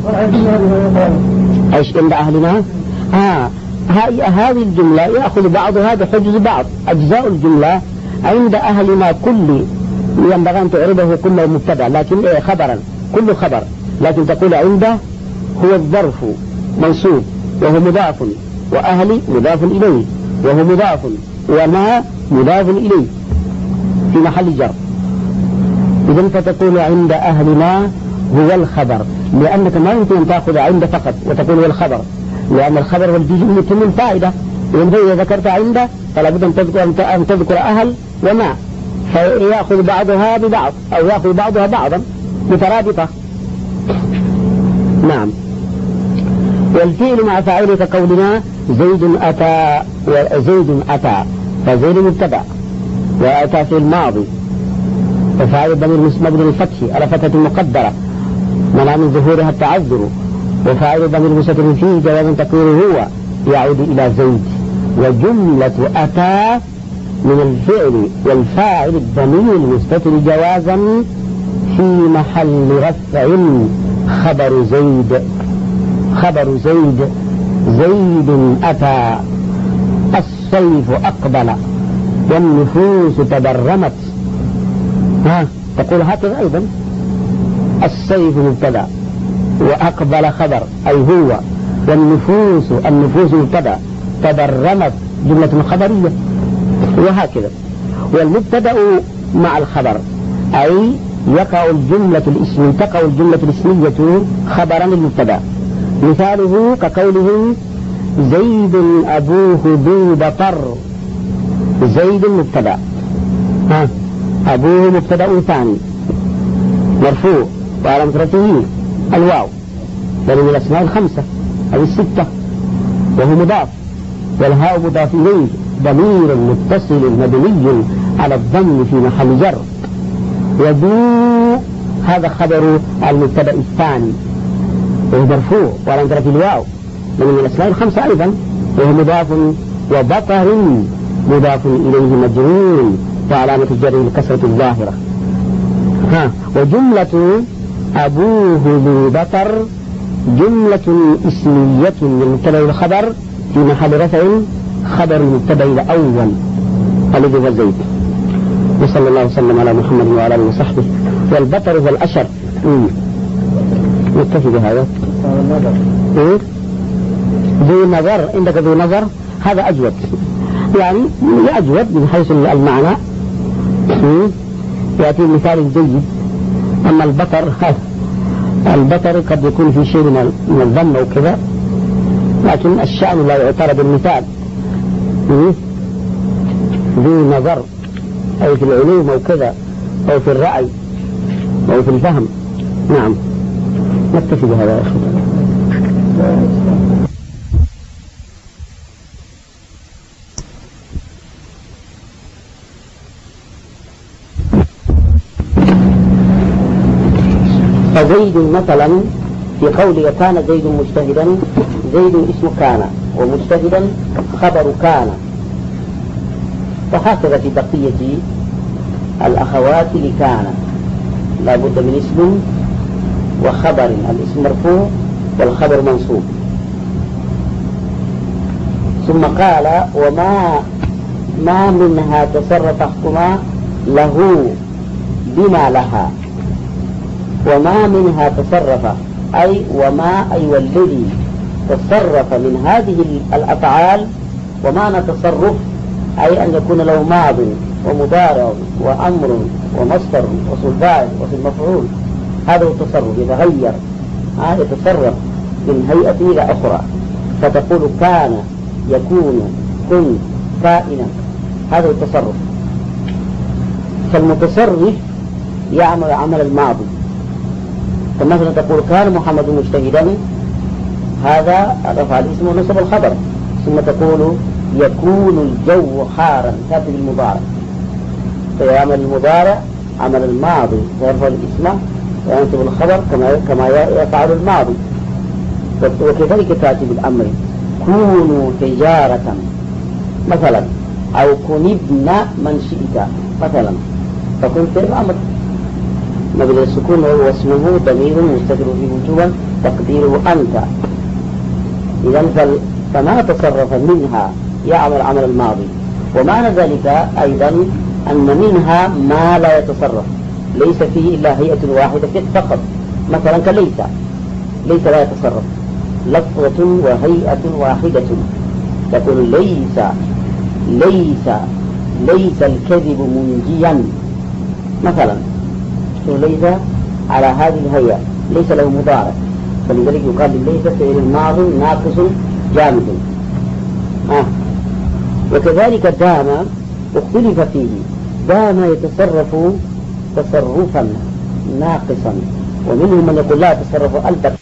ايش عند أهلنا؟ ها هذه الجملة يأخذ بعضها بحجز بعض. أجزاء الجملة عند أهلنا كل ينبغي أن تعربه كله مبتدأ لكن خبرا، كل خبر، لكن تقول عند هو الظرف منصوب وهو مضاف، وأهلي مضاف إليه وهو مضاف، وما مضاف إليه في محل جر. إذن فتقول عند أهلنا هو الخبر، لأنك ما يمكن أن تأخذ عند فقط وتقول هو الخبر، لأن الخبر والجزء من فائدة. إذا ذكرت عند فلا بد أن تذكر, أن تذكر أهل وما، فيأخذ بعضها ببعض أو يأخذ بعضها بعضا مترابطة. نعم. والفعل مع فاعله كقولنا زيد أتى، وزيد أتى، فزيد مبتدأ وأتى في الماضي، وفاعل الضمير مبني للفتح على فتحة مقدرة منع من ظهورها التعذر، وفاعل الضمير مستتر فيه جوازا تقديره هو يعود إلى زيد. وجملة أتى من الفعل والفاعل الضمير المستتر جوازا في محل رفع خبر زيد، خبر زيد زيد أتى، الصيف أقبل، والنفوس تبرمت. ها تقول هكذا أيضا، الصيف مبتدا وأقبل خبر أي هو، والنفوس النفوس مبتدا، تبرمت جملة خبرية، وهكذا. والمبتدا مع الخبر أي يقع الجملة الاسمية، تقع الجملة الاسمية خبرا للمبتدا. مثاله كقوله زيد أبوه ذو بطر، زيد مبتدا، ها أبوه مبتدا ثاني مرفوع وعلامة رفعه الواو، لأنه من الأسماء الخمسة أو الستة، وهو مضاف، والهاء مضاف إليه ضمير متصل مبني على الضم في محل جر. وذو هذا خبر المبتدأ الثاني وهو مرفوع ولا في الواو من الأسماء الخمسة أيضا وهو مضاف. وبطر مضاف إليه مجرور وعلامة الجر الكسرة الظاهرة. ها وجملة أبوه ذو بطر جملة اسمية للمبتدأ والخبر في محل رفع خبر المبتدأ الأول الذي هو زيد. وصلى الله وسلم على محمد وعلى آله وصحبه. والبطر هو الأشر. نكتفي بهذا. إيه؟ ذو نظر عندك ذو نظر هذا أجود يعني أجود من حيث المعنى. يأتي مثال جيد. أما البطر هذا البطر قد يكون في شيء من الذم أو كذا لكن الشأن لا يعترض المثال. ذو نظر أو في العلوم أو كذا أو في الرأي أو في الفهم. نعم نكتفي بهذا يا أخي. فزيد مثلا في قوله كان زيد مجتهدا زيد اسم كان ومجتهدا خبر كان. وهكذا في بقية الأخوات لكان لا بد من اسم وخبر الاسم مرفوع والخبر منصوب. ثم قال وما ما منها تصرف حكما له بما لها. وما منها تصرف أي وما أي والذي تصرف من هذه الأفعال. ومعنى تصرف أي أن يكون له ماض ومضارع وأمر ومصدر واسم فاعل واسم مفعول. هذا هو التصرف يتغير هذا يتصرف من هيئة إلى أخرى. فتقول كان يكون كن كائنا هذا هو التصرف. فالمتصرف يعمل عمل الماضي. فمثلا تقول كان محمد مجتهدا هذا رفع الاسم ونصب الخبر. ثم تقول يكون الجو حارا تأتي بالمضارع فيعمل المضارع عمل الماضي ويرفع الاسم وينصب الخبر كما كما يفعل الماضي. وكذلك تأتي بالأمر كونوا تجارة مثلا أو كن ابن من شئت مثلا فكن في الأمر مبني السكون وهو اسمه ضمير مستتر فيه وجوبا تقديره أنت. إذن فما تصرف منها يعمل عمل الماضي. ومعنى ذلك أيضا أن منها ما لا يتصرف ليس فيه إلا هيئة واحدة فقط مثلا كليس ليس لا يتصرف لفظة وهيئة واحدة تقول ليس ليس ليس الكذب منجيا مثلا ليس على هذه الهيئة ليس له مضارع فلذلك يقال ليس فعل الماضي ناقص جامد. آه. وكذلك دام اختلف فيه. دام يتصرف تصرفا ناقصا ومنهم من يقول لا يتصرف البتة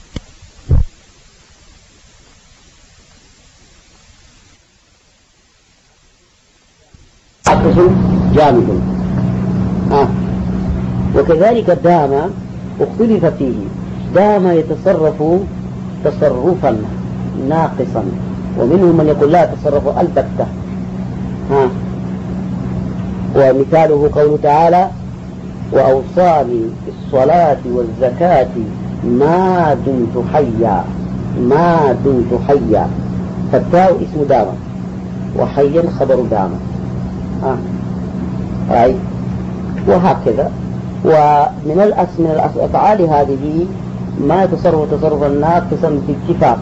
ناقص جامد. آه. وكذلك دام اختلف فيه. دام يتصرف تصرفا ناقصا ومنهم من يقول لا يتصرف البتة. ها ومثاله قوله تعالى وأوصاني بالصلاة والزكاة ما دمت حيا ما دمت حيا. فالتاء اسم دام وحيا خبر دام. ها أي وهكذا. ومن الأسماء الأفعال هذه ما يتصرف تصرفا ناقصا في اتفاق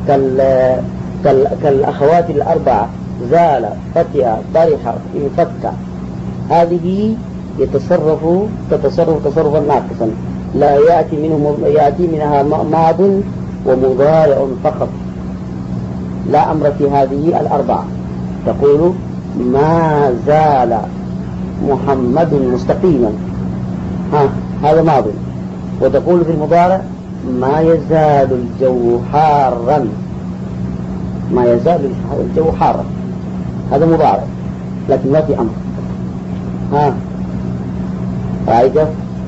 كالأخوات الأربعة زال فتئ طرح انفك. هذه يتصرف تتصرف تصرفا ناقصا لا يأتي منه يأتي منها ماض ومضارع فقط لا أمر في هذه الأربعة. تقول ما زال محمد مستقيما ها هذا ماضي. وتقول في المضارع ما يزال الجو حارا ما يزال الجو حارا هذا مضارع لكن ما في أمر. ها عايزة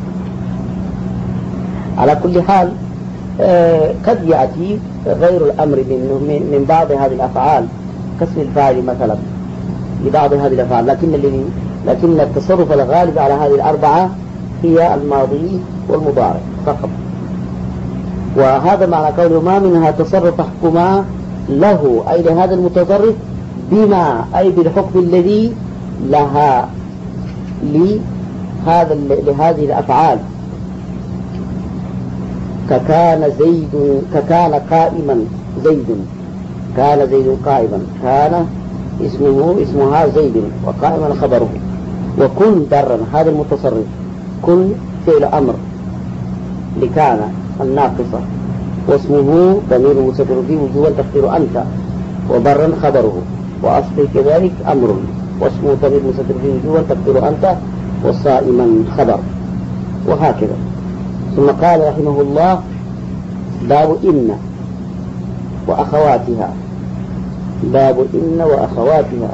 على كل حال آه قد يأتي غير الأمر من, من بعض هذه الأفعال كسر الفاعل مثلا لبعض هذه الأفعال، لكن الذي لكن التصرف الغالب على هذه الأربعة هي الماضي والمضارع فقط. وهذا معنى قوله ما منها تصرف حكما له أي لهذا المتصرف بما أي بالحكم الذي لها لهذا لهذه الأفعال، ككان زيد ككان قائما زيد، كان زيد قائما، كان اسمه اسمها زيد وقائما خبره. وكن برا هذا المتصرف، كن فعل أمر لكان الناقصة، واسمه ضمير مستتر فيه وجوبا تقدير أنت، وبرا خبره، وأصله كذلك أمر واسمه ضمير مستتر فيه وجوبا تقدير أنت، وصائما خبر، وهكذا. ثم قال رحمه الله باب إن وأخواتها، باب إن وأخواتها.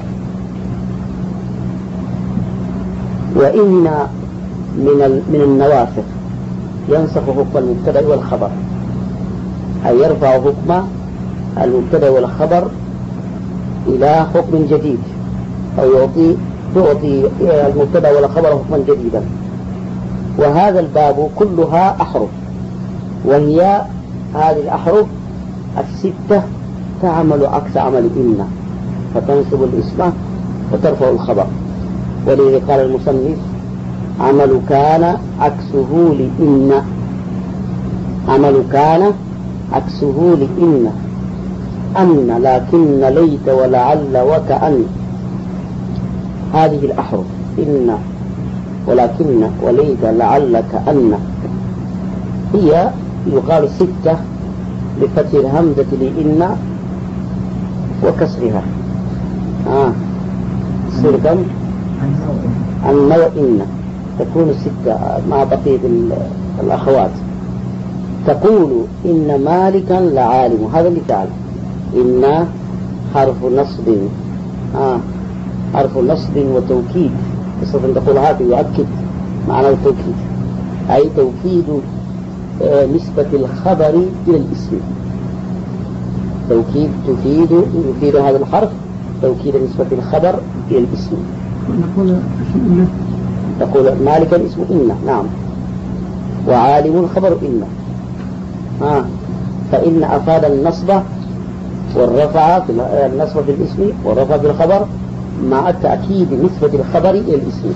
وإن من من النواسخ ينسخ حكم المبتدأ والخبر، أي يرفع حكم المبتدأ والخبر إلى حكم جديد، أو يعطي تعطي المبتدأ والخبر حكما جديدا. وهذا الباب كلها أحرف، وهي هذه الأحرف الستة تعمل عكس عمل إن، فتنصب الاسم وترفع الخبر. ولذلك قال المصنف عمل كان عكسه لإن، عمل كان عكسه لإن، أن لكن ليت ولعل وكأن. هذه الأحرف إن ولكن وليت لعل كأن هي يقال ستة بفتح الهمزة لإن وكسرها. آه. تصير كم؟ أن وإن تكون ستة مع بقية الأخوات. تقول إن مالكا لعالم، هذا مثال. إن حرف نصب، آه. حرف نصب وتوكيد، قصة تقول هذا يؤكد معنى التوكيد، أي توكيد آه نسبة الخبر إلى الاسم. توكيد تفيد يفيد هذا الحرف توكيد نسبة الخبر إلى الاسم. نقول إن، تقول مالكا اسم إن، نعم، وعالم خبر إن. آه. فإن أفاد النصب والرفع في النصب في الاسم والرفع في الخبر مع تأكيد نسبة الخبر إلى الاسم.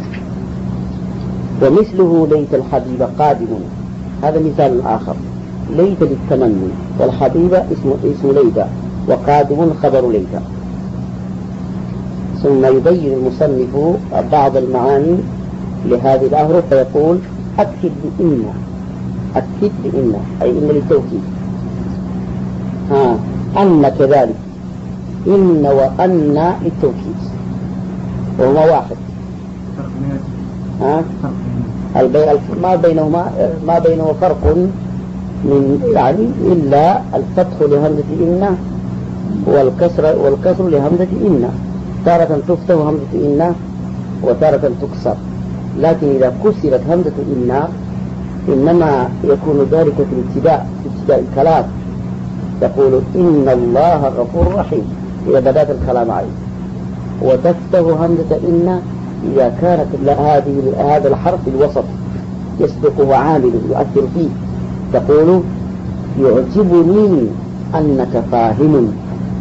ومثله ليت الحبيب قادم، هذا مثال آخر. ليت للتمني، والحبيب اسم اسم ليت، وقادم خبر ليت. ثم يبين المصنف بعض المعاني لهذه الأحرف فيقول أكد بإن، أكد بإن أي إن للتوكيد. ها أن كذلك، إن وأن للتوكيد، وهما واحد. ها ما بينهما ما بينهما فرق من يعني إلا الفتح لهمزة إن والكسر والكسر لهمزة إن، تارة تفتح همزة إن وتارة تكسر. لكن إذا كسرت همزة إن إنما يكون ذلك في الابتداء في ابتداء الكلام، تقول إن الله غفور رحيم إذا بدأت الكلام عليه. وتفتح همزة إن إذا كانت هذه هذا الحرف الوسط يسبقه عامل يؤثر فيه، تقول يعجبني أنك فاهم،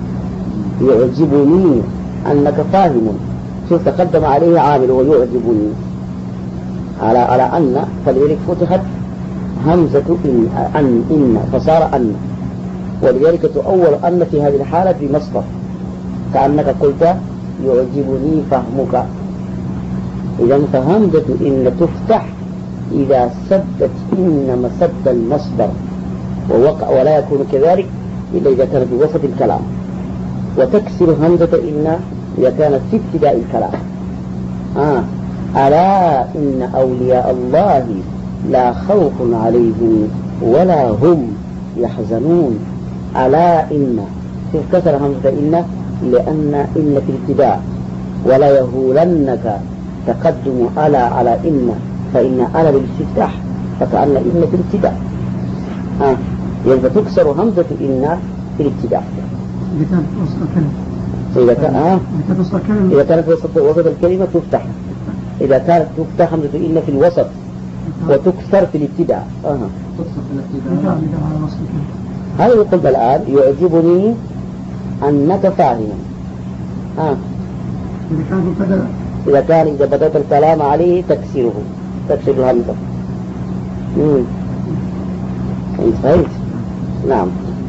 يعجبني أنك فاهم. شوف تقدم عليه عامل ويعجبني على على أن، فلذلك فتحت همزة إن أن إن فصار أن، ولذلك تؤول أن في هذه الحالة بمصدر، كأنك قلت يعجبني فهمك. إذا فهمزة إن تفتح إذا سدت إن مسد المصدر، ووقع ولا يكون كذلك إلا إذا كان في وسط الكلام، وتكسر همزة إن إذا كانت في ابتداء الكلام. آه. ألا إن أولياء الله لا خوف عليهم ولا هم يحزنون. ألا إن كسر همزة إن لأن إن في الابتداء ولا يهولنك تقدم ألا على إن، فإن ألا للاستفتاح، فكأن إن في الابتداء. آه. يبقى تكسر همزة إن في الابتداء إذا كانت وسط الكلمة. إذا كان آه إذا كانت وسط الكلمة إذا كانت وسط وسط الكلمة تفتح، إذا كانت تفتح همزة إن في الوسط وتكسر في الابتداء. آه. تكسر في الابتداء على وسط الكلمة. هذا يقول الآن يعجبني أنك فاهم. آه. إذا كان مبتدأ إذا كان إذا بدأت الكلام عليه تكسره، تكسر الهمزة. امم فهمت؟ نعم.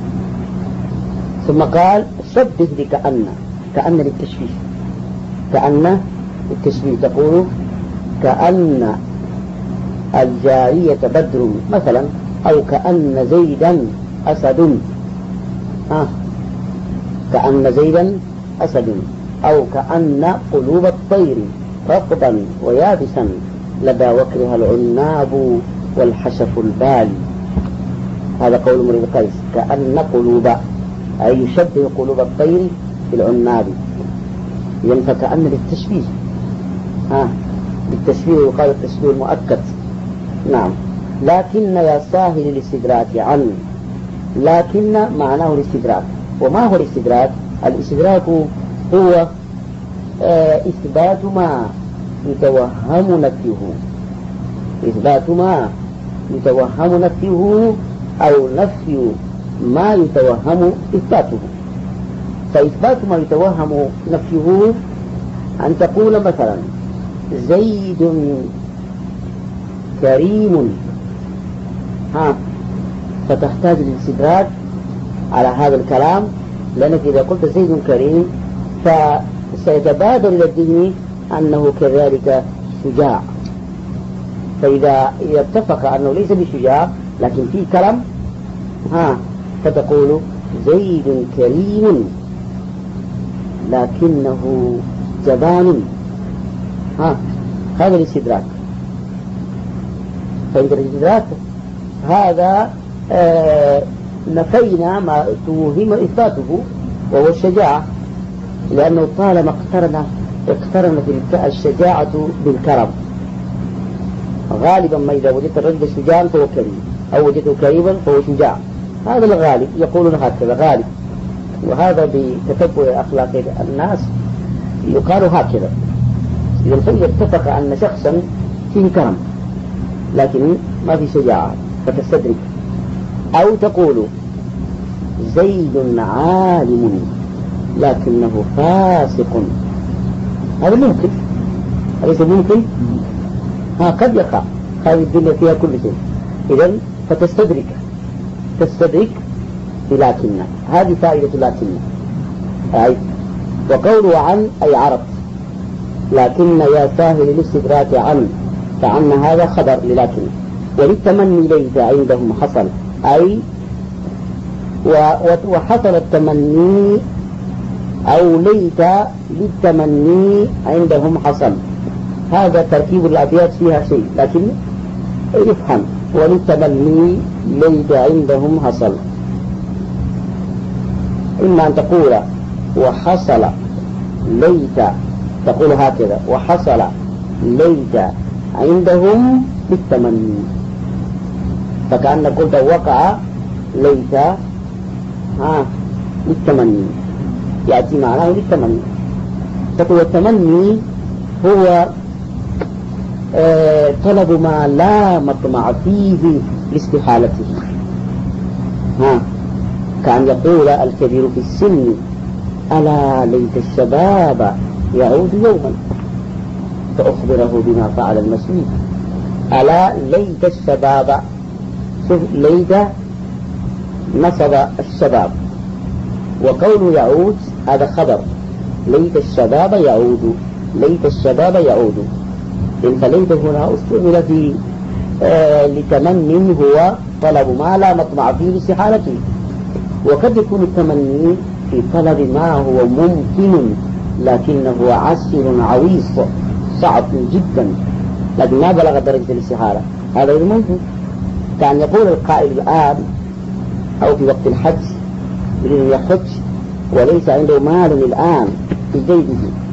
ثم قال شبه بكأن، كأن للتشبيه، كأن للتشبيه، تقول كأن الجارية بدر مثلا، أو كأن زيدا أسد. آه. كأن زيدا أسد، أو كأن قلوب الطير رطبا ويابسا لدى وكرها العناب والحشف البالي. هذا قول امرئ القيس، كأن قلوب أي يشبه قلوب الطير بالعناب، يعني فكأن للتشبيه. ها آه. للتشبيه يقال التشبيه المؤكد. نعم. لكن يا ساهل الاستدراك عن، لكن معناه الاستدراك. وما هو الاستدراك؟ الاستدراك هو آه إثبات ما يتوهم نفيه، إثبات ما يتوهم نفيه أو نفي ما يتوهم إثباته. فإثبات ما يتوهم نفيه أن تقول مثلا زيد كريم، ها، فتحتاج للاستدراك على هذا الكلام، لأنك إذا قلت زيد كريم فسيتبادر إلى الذهن أنه كذلك شجاع، فإذا اتفق أنه ليس بشجاع لكن فيه كرم، ها، فتقول زيد كريم لكنه جبان. ها، هذا الاستدراك. فإذا الاستدراك هذا آه نفينا ما توهم إثباته وهو الشجاعة، لأنه طالما اقترن اقترنت الشجاعة بالكرم. غالبا ما إذا وجدت الرجل شجاعا فهو كريم، أو وجدته كريما فهو شجاع، هذا الغالب، يقولون هكذا غالب، وهذا بتتبع أخلاق الناس يقال هكذا. إذا فإذا اتفق أن شخصا فيه كرم لكن ما في شجاعة فتستدرك، أو تقول زيد عالم لكنه فاسق، هذا ممكن، أليس ممكن؟ ها، قد يقع، هذه الدنيا فيها كل شيء. إذن فتستدرك، تستدرك بلكن، هذه فائدة لكن. أي وقوله عن أي عرفت، لكن يا ساهل الاستدراك عن، فعن هذا خبر للكن، وللتمني ليس عندهم حصل، أي وحصل التمني أو ليت للتمني عندهم حصل. هذا تركيب الأبيات فيها شيء لكن يفهم، وللتمني ليت عندهم حصل. إما أن تقول وحصل ليت، تقول هكذا وحصل ليت عندهم بالتمني، فكأن قلت وقع ليت ها للتمني، يأتي معناه للتمني. تقول التمني هو آه طلب ما لا مطمع فيه لاستحالته. ها، كأن يقول الكبير في السن ألا ليت الشباب يعود يوما فأخبره بما فعل المسيح. ألا ليت الشباب، شوف ليت نصب الشباب، وقوله يعود هذا خبر، ليت الشباب يعود، ليت الشباب يعود. فليت هنا استعمل في آه لتمني هو طلب ما لا مطمع فيه لاستحالته، وقد يكون التمني في طلب ما هو ممكن لكنه عسر عويص صعب جدا لكن ما بلغ درجة الاستحالة، هذا غير ممكن. كان يقول القائل الآن أو في وقت الحج يريد أن يحج وليس عنده مال الآن في جيبه،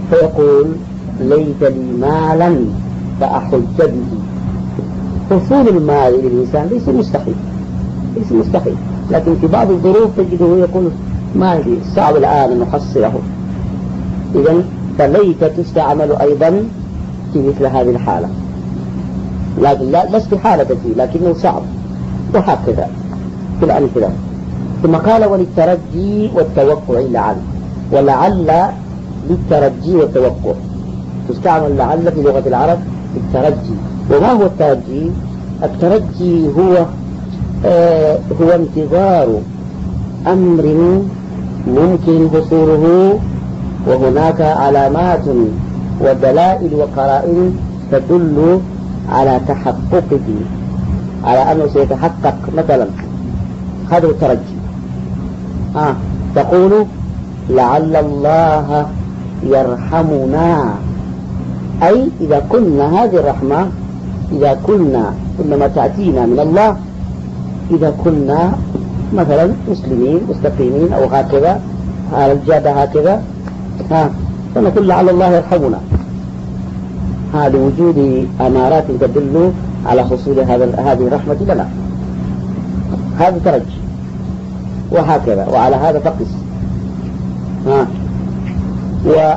فيقول ليت لي مالا فأحج به. حصول المال للإنسان ليس مستحيل، ليس مستحيل، لكن في بعض الظروف تجده يقول ما يجي صعب الآن أن نحصله. إذن فليت تستعمل أيضا في مثل هذه الحالة، لكن لا لست حالة فيه لكنه صعب، وهكذا في الأمثلة. ثم قال وللترجي والتوقع لعل، ولعل للترجي والتوقع، تستعمل لعل في لغة العرب للترجي. وما هو الترجي؟ الترجي هو آه هو انتظار أمر ممكن حصوله، وهناك علامات ودلائل وقرائن تدل على تحققه، على أنه سيتحقق. مثلا هذا الترجي، آه تقول لعل الله يرحمنا، أي إذا كنا هذه الرحمة إذا كنا إنما تأتينا من الله إذا كنا مثلا مسلمين مستقيمين أو هكذا على الجادة هكذا، ها فنقول لعل الله يرحمنا، هذا وجود أمارات تدل على حصول هذا هذه الرحمة لنا، هذا ترجي. وهكذا وعلى هذا فقس. ها و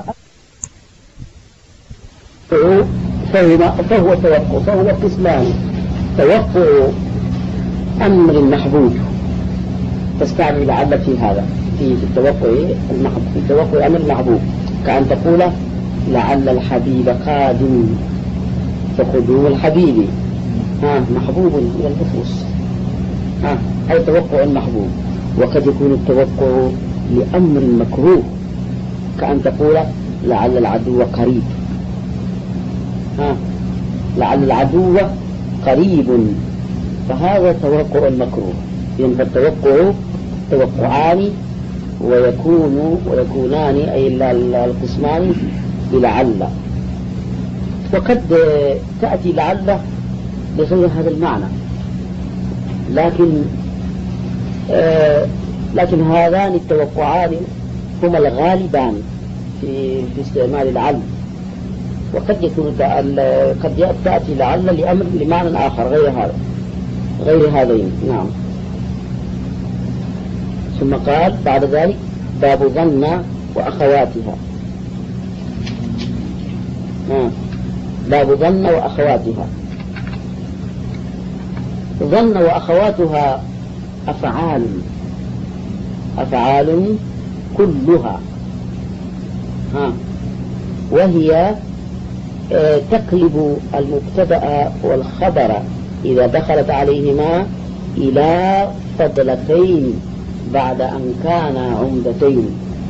فهو توقع، فهو قسمان: توقع أمر محبوب تستعمل لعل في هذا في التوقع المحبوب، في توقع أمر محبوب، كأن تقول لعل الحبيب قادم فخذوه الحبيب، ها محبوب إلى النفوس، ها أي توقع محبوب. وقد يكون التوقع لأمر مكروه، كأن تقول لعل العدو قريب، ها لعل العدو قريب، فهذا توقع مكروه. إذن فالتوقع توقعان ويكون ويكونان أي القسمان بلعل. وقد تأتي لعل بغير هذا المعنى، لكن آه لكن هذان التوقعان هما الغالبان في في استعمال العل. وقد يكون قد تأتي لعل لأمر لمعنى آخر غير هذا غير هذين. نعم. ثم قال بعد ذلك باب ظن وأخواتها. آه. باب ظن وأخواتها. ظن وأخواتها أفعال أفعال كلها، ها وهي آه تقلب المبتدأ والخبر إذا دخلت عليهما إلى فضلتين بعد أن كان عمدتين،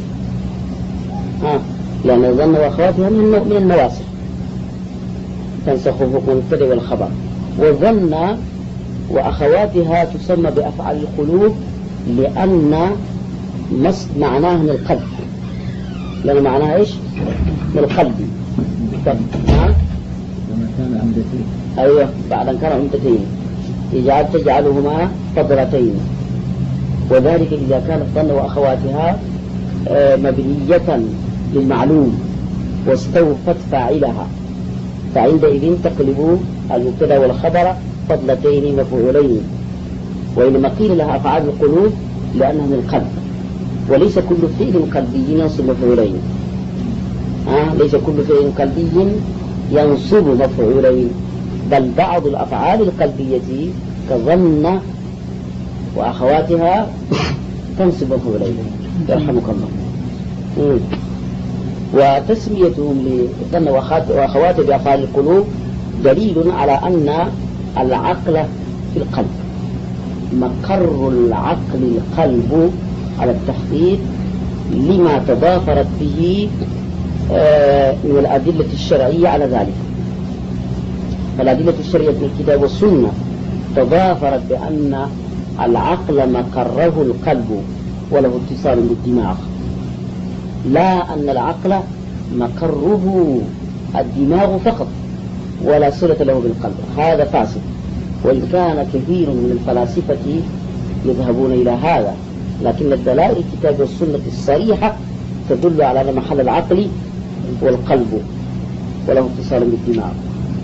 ها لأن ظن وأخواتها من النواسخ تنسخ حكم المبتدأ والخبر. وظن وأخواتها تسمى بأفعال القلوب لأن مس معناه من القلب، لأن معناها إيش؟ من القلب. ها لما كان عمدتين، أيوة بعد أن كان عمدتين يجعل تجعلهما فضلتين، وذلك إذا كانت ظن وأخواتها مبنية للمعلوم واستوفت فاعلها، فعندئذ تقلب المبتدأ والخبر فضلتين مفعولين. وإنما قيل لها أفعال القلوب لأنها من القلب، وليس كل فعل قلبي ينصب مفعولين، آه ليس كل فعل قلبي ينصب مفعولين، بل بعض الأفعال القلبية كظن وأخواتها تنصب مفعولين. يرحمك الله. وتسميتهم لظن وأخواتها بأفعال القلوب دليل على أن العقل في القلب، مقر العقل القلب على التحقيق لما تضافرت به من الأدلة الشرعية على ذلك. فالأدلة الشرعية من الكتاب والسنة تضافرت بأن العقل مقره القلب وله اتصال بالدماغ، لا أن العقل مقره الدماغ فقط ولا صلة له بالقلب، هذا فاسد. وإن كان كثير من الفلاسفة يذهبون إلى هذا، لكن الدلائل الكتاب والسنة الصريحة تدل على أن محل العقل والقلب وله اتصال بالدماغ.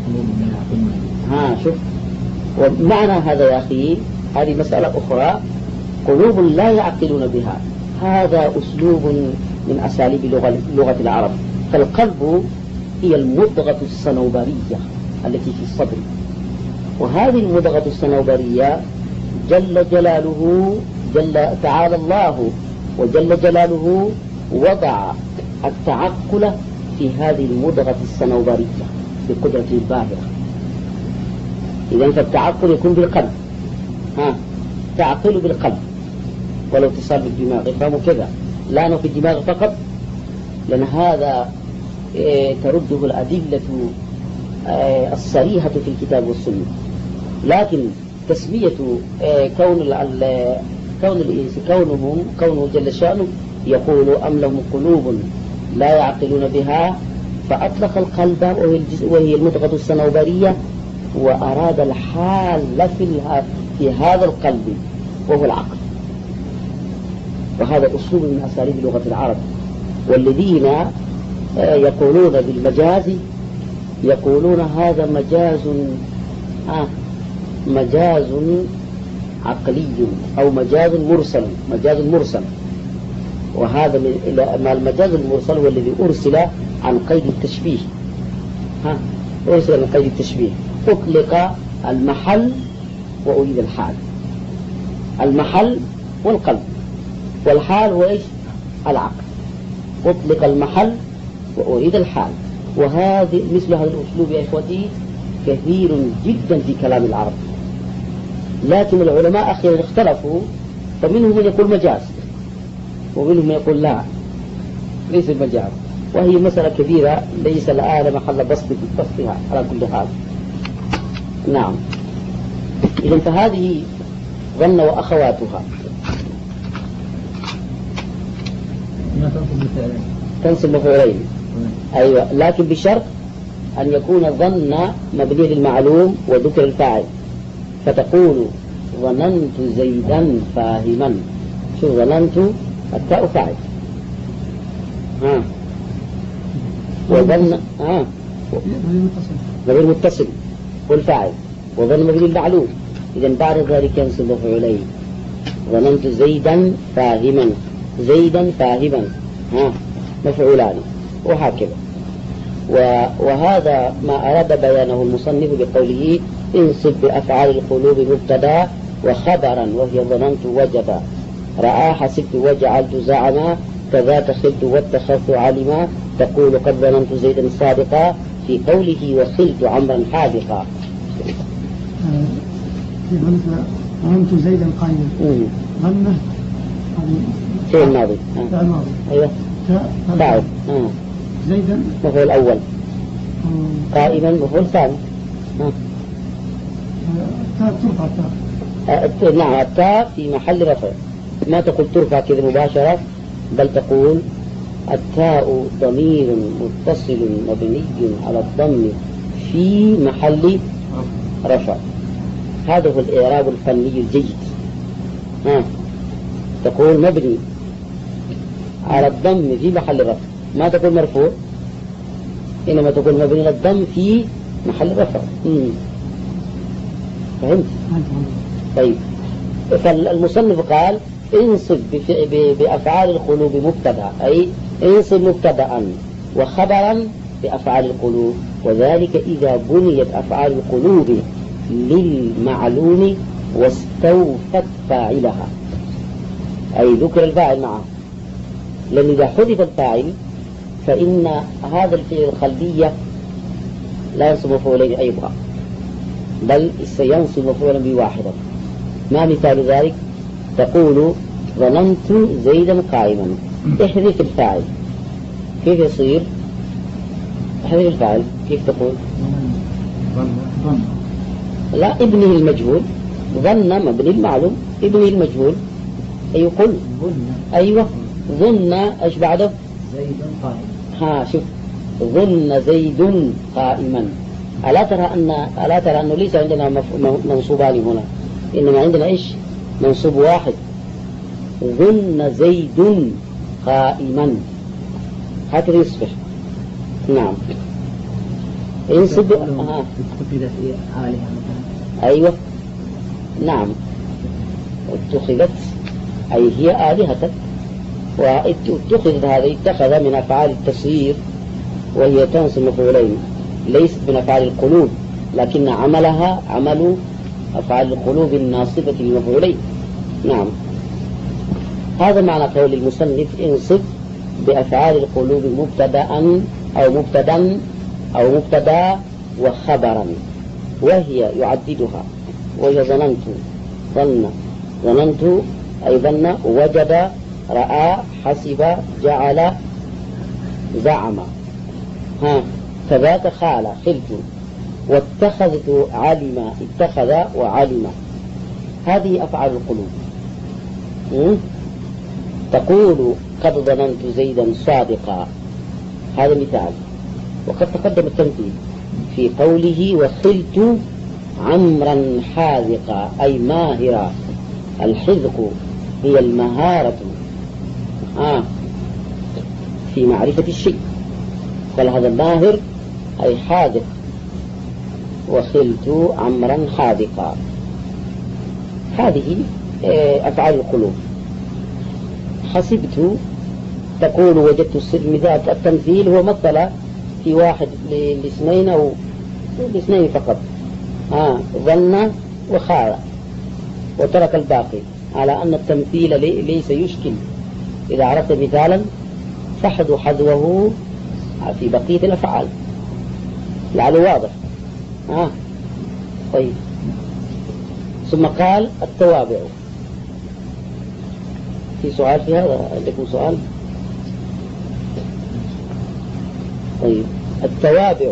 ها شوف، ومعنى هذا يا أخي هذه مسألة أخرى، قلوب لا يعقلون بها، هذا أسلوب من أساليب لغة, لغة العرب. فالقلب هي المضغة الصنوبرية التي في الصدر، وهذه المضغة الصنوبرية جل جلاله جل تعالى الله وجل جلاله وضع التعقل في هذه المضغة الصنوبرية بقدرته الباهرة. إذن فالتعقل يكون بالقلب، ها تعقل بالقلب ولو اتصال بالدماغ، يفهموا كذا، لا أنه في الدماغ فقط، لأن هذا إيه ترده الأدلة إيه الصريحة في الكتاب والسنة. لكن تسمية إيه كون كون الإنس كونهم كونه جل شأنه يقول أم لهم قلوب لا يعقلون بها، فأطلق القلب وهي المضغة الصنوبرية، وأراد الحال في هذا القلب وهو العقل. وهذا أسلوب من أساليب لغة العرب. والذين يقولون بالمجاز يقولون هذا مجاز آه مجاز عقلي أو مجاز مرسل مجاز مرسل وهذا ما المجاز المرسل هو الذي أرسل عن قيد التشبيه، ها أرسل عن قيد التشبيه، أطلق المحل وأريد الحال. المحل والقلب، والحال هو إيش؟ العقل. أطلق المحل وأريد الحال. وهذه مثل هذا الأسلوب يا إخوتي كثير جدا في كلام العرب، لكن العلماء أخيرا اختلفوا، فمنهم من يقول مجاز ومنهم من يقول لا ليس المجاز، وهي مسألة كبيرة ليس الآن محل بسط بسطها على كل حال. نعم. إذن فهذه ظن وأخواتها تنصب مفعولين، أيوة، لكن بشرط أن يكون ظن مبني للمعلوم وذكر الفاعل، فتقول ظننت زيدا فاهما. شو ظننت؟ التاء فاعل، ها وظن ها مبني متصل والفاعل، وظن مبني للمعلوم. إذن بعد ذلك ينصب مفعولين، ظننت زيدا فاهما، زيدا فاهما، ها مفعولان، وهكذا. وهذا ما أراد بيانه المصنف بقوله انصب بأفعال القلوب مبتدا وخبرا، وهي ظننت وجبا، رأى حسبت وجعلت زعما، كذاك خلت واتخذت علما، تقول قد ظننت زيدا صادقا، في قوله وخلت عمرا حاذقا. ظننت زيدا قائما، ظنه في الماضي، في الماضي، أيوه فاعل، زيدا مفعول الأول، قائما مفعول ثاني. ترفع التاء، نعم التاء في محل رفع، ما تقول ترفع كذا مباشرة، بل تقول التاء ضمير متصل مبني على الضم في محل رفع. هذا هو الإعراب الفني الجيد. ها تقول مبني على الضم في محل رفع، ما تقول مرفوع، إنما تقول مبني على الضم في محل رفع. مم. فهمت؟ طيب، فالمصنف قال انصب بأفعال القلوب مبتدا، أي انصب مبتدا وخبرا بأفعال القلوب، وذلك إذا بنيت أفعال القلوب للمعلوم واستوفت فاعلها، أي ذكر الفاعل معه. لأن إذا حذف الفاعل فإن هذا الفعل الخلدية لا ينصب مفعولين أيضا، بل سينصب مفعولا بواحدة. ما مثال ذلك؟ تقول ظننت زيدا قائما، احذف الفاعل، كيف يصير؟ احذف الفاعل كيف تقول؟ ظن لا، ابنه المجهول، ظن مبني المعلوم، ابنه المجهول، أي قل أيوة ظن ايش بعده؟ زيد قائما. ها شوف، ظن زيد قائما. ألا ترى أن ألا ترى أنه ليس عندنا منصوبان هنا، إنما عندنا إيش؟ منصوب واحد، ظن زيد قائما، هكذا يصبح. نعم. انسب آه. اتخذت آلهة مثلا. أيوة نعم، اتخذت أي هي آلهة، واتخذت هذه اتخذ من أفعال التصوير وهي تنصب مفعولين، ليست من أفعال القلوب، لكن عملها عمل أفعال القلوب الناصبة للمفعولين. نعم، هذا معنى قول المصنف انصب بأفعال القلوب مبتدأ أو مبتدا أو مبتدا وخبرا، وهي يعددها، وهي ظننت ظن ظننت أي ظن، وجد رأى حسب جعل زعم، ها كذاك خال خلت، واتخذت علم اتخذ وعلم. هذه أفعال القلوب. تقول قد ظننت زيدا صادقا، هذا مثال. وقد تقدم التمثيل في قوله وخلت عمرا حاذقا أي ماهرا. الحذق هي المهارة آه في معرفة الشيء، قال هذا ماهر أي حاذق. وخلت عمرا حاذقا، هذه أفعال القلوب. حسبت تقول وجدت السر، مثال التمثيل هو مثل في واحد لاسمين أو لاسمين فقط، آه ظن وخال، وترك الباقي، على أن التمثيل ليس يشكل. إذا عرفت مثالا فحذو حذوه في بقية الأفعال لعله واضح. آه. طيب، ثم قال التوابع. في سؤال في هذا؟ عندكم سؤال؟ طيب، التوابع.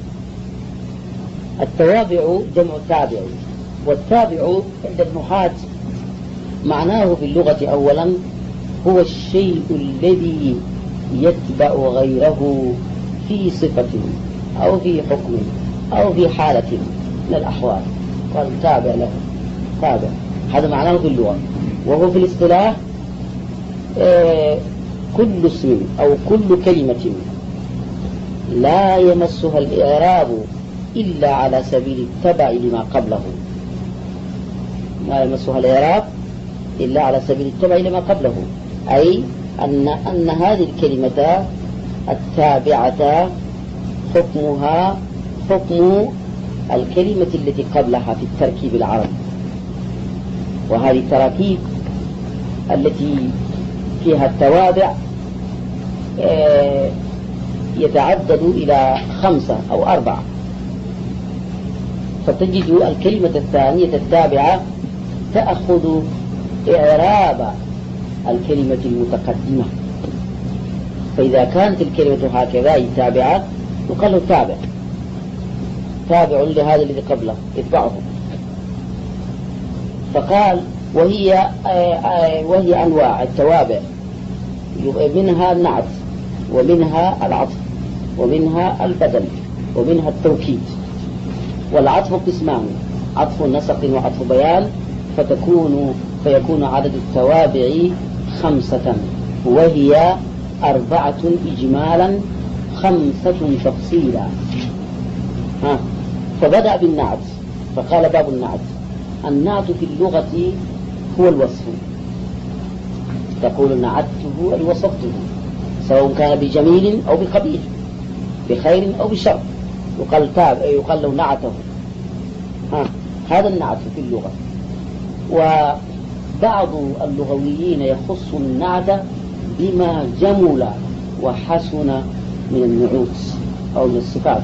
التوابع جمع تابع، والتابع عند النحاة معناه في اللغة أولا هو الشيء الذي يتبع غيره في صفة أو في حكم أو في حالة من الأحوال، قال تابع له تابع. هذا معناه في اللغة. وهو في الاصطلاح آه كل اسم أو كل كلمة لا يمسها الإعراب إلا على سبيل التبع لما قبله. لا يمسها الإعراب إلا على سبيل التبع لما قبله، أي أن أن هذه الكلمة التابعة حكمها حكم الكلمة التي قبلها في التركيب العربي. وهذه التراكيب التي فيها التوابع يتعدد إلى خمسة أو أربعة. فتجد الكلمة الثانية التابعة تأخذ إعراب الكلمة المتقدمة، فإذا كانت الكلمة هكذا تابعة يقال له تابع تابع لهذا الذي قبله يتبعه. فقال وهي وهي أنواع التوابع، منها النعت ومنها العطف ومنها البدل ومنها التوكيد. والعطف قسمان، عطف نسق وعطف بيان، فتكون فيكون عدد التوابع خمسة، وهي أربعة إجمالا خمسة تفصيلا. ها فبدأ بالنعت، فقال باب النعت. النعت في اللغة هو الوصف، تقول نعته أي وصفته، سواء كان بجميل أو بقبيح، بخير أو بشر، يقال تاب يقال له نعته. ها هذا النعت في اللغة. وبعض اللغويين يخص النعت بما جمل وحسن من النعوت أو من الصفات،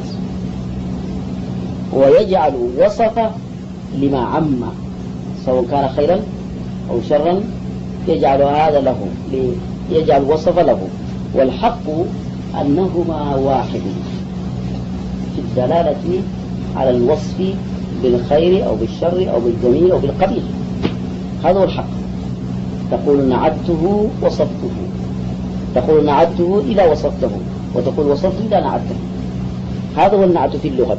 ويجعل وصفه لما عم، سواء كان خيرا أو شرا يجعل هذا له، يجعل وصف له. والحق أنهما واحد في الدلالة على الوصف بالخير أو بالشر أو بالجميل أو بالقبيح. هذا هو الحق. تقول نعته وصفته، تقول نعته إلى وصفته، وتقول وصفته إلى نعته. هذا هو النعت في اللغة.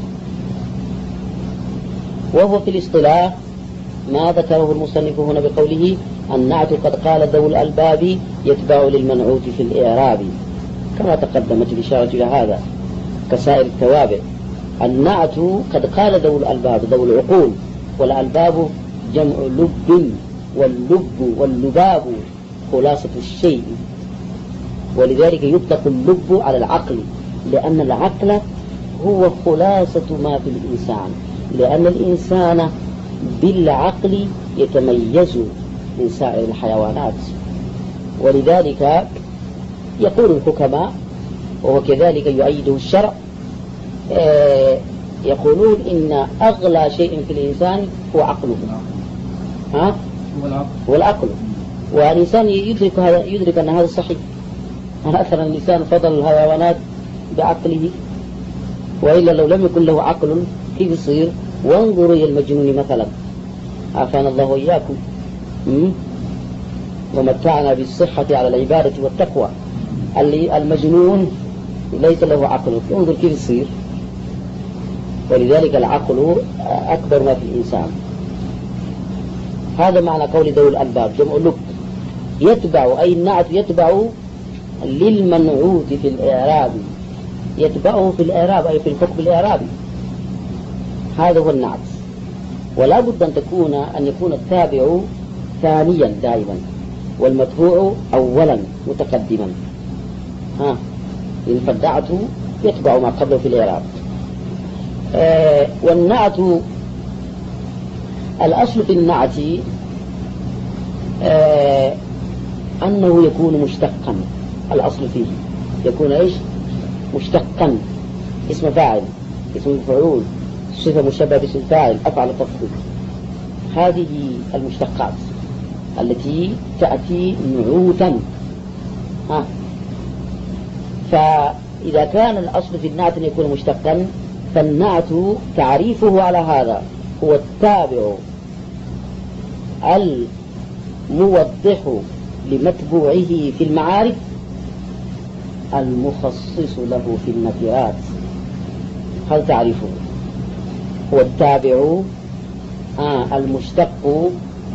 وهو في الاصطلاح ما ذكره المصنف هنا بقوله النعت قد قال ذو الألباب يتبع للمنعوت في الإعراب. كما تقدمت الإشارة إلى هذا كسائر التوابع. النعت قد قال ذو الألباب ذو العقول، والألباب جمع لب، واللب واللباب خلاصة الشيء، ولذلك يطلق اللب على العقل، لأن العقل هو خلاصة ما في الإنسان، لأن الإنسان بالعقل يتميز من سائر الحيوانات. ولذلك يقول الحكماء، وكذلك يؤيده الشرع، يقولون إن أغلى شيء في الإنسان هو عقله، ها؟ هو العقل. والإنسان يدرك هذا، يدرك أن هذا صحيح. مثلا الإنسان فضل الحيوانات بعقله، وإلا لو لم يكن له عقل كيف يصير؟ وانظروا إلى المجنون مثلا، عافانا الله وإياكم، ومتعنا بالصحة على العبادة والتقوى. اللي المجنون ليس له عقل، انظر كيف يصير. ولذلك العقل أكبر ما في الإنسان. هذا معنى قول ذوي الألباب جمع لب. يتبع أي النعت يتبع للمنعوت في الإعراب، يتبعه في الإعراب أي في الحكم الإعرابي. هذا هو النعت. ولا بد أن تكون أن يكون التابع ثانيا دائما، والمتبوع أولا متقدما. ها، فالنعت يتبع ما قبله في الإعراب. آه والنعت الأصل في النعت آه أنه يكون مشتقا. الأصل فيه يكون إيش؟ مشتقا، اسم فاعل، اسم مفعول، صفة مشبهة باسم فاعل، أفعل تفضيل. هذه المشتقات التي تأتي نعوتا. ها، فإذا كان الأصل في النعت أن يكون مشتقا، فالنعت تعريفه على هذا هو التابع الموضح لمتبوعه في المعارف، المخصص له في النكرات. هذا تعريفه، هو التابع آه المشتق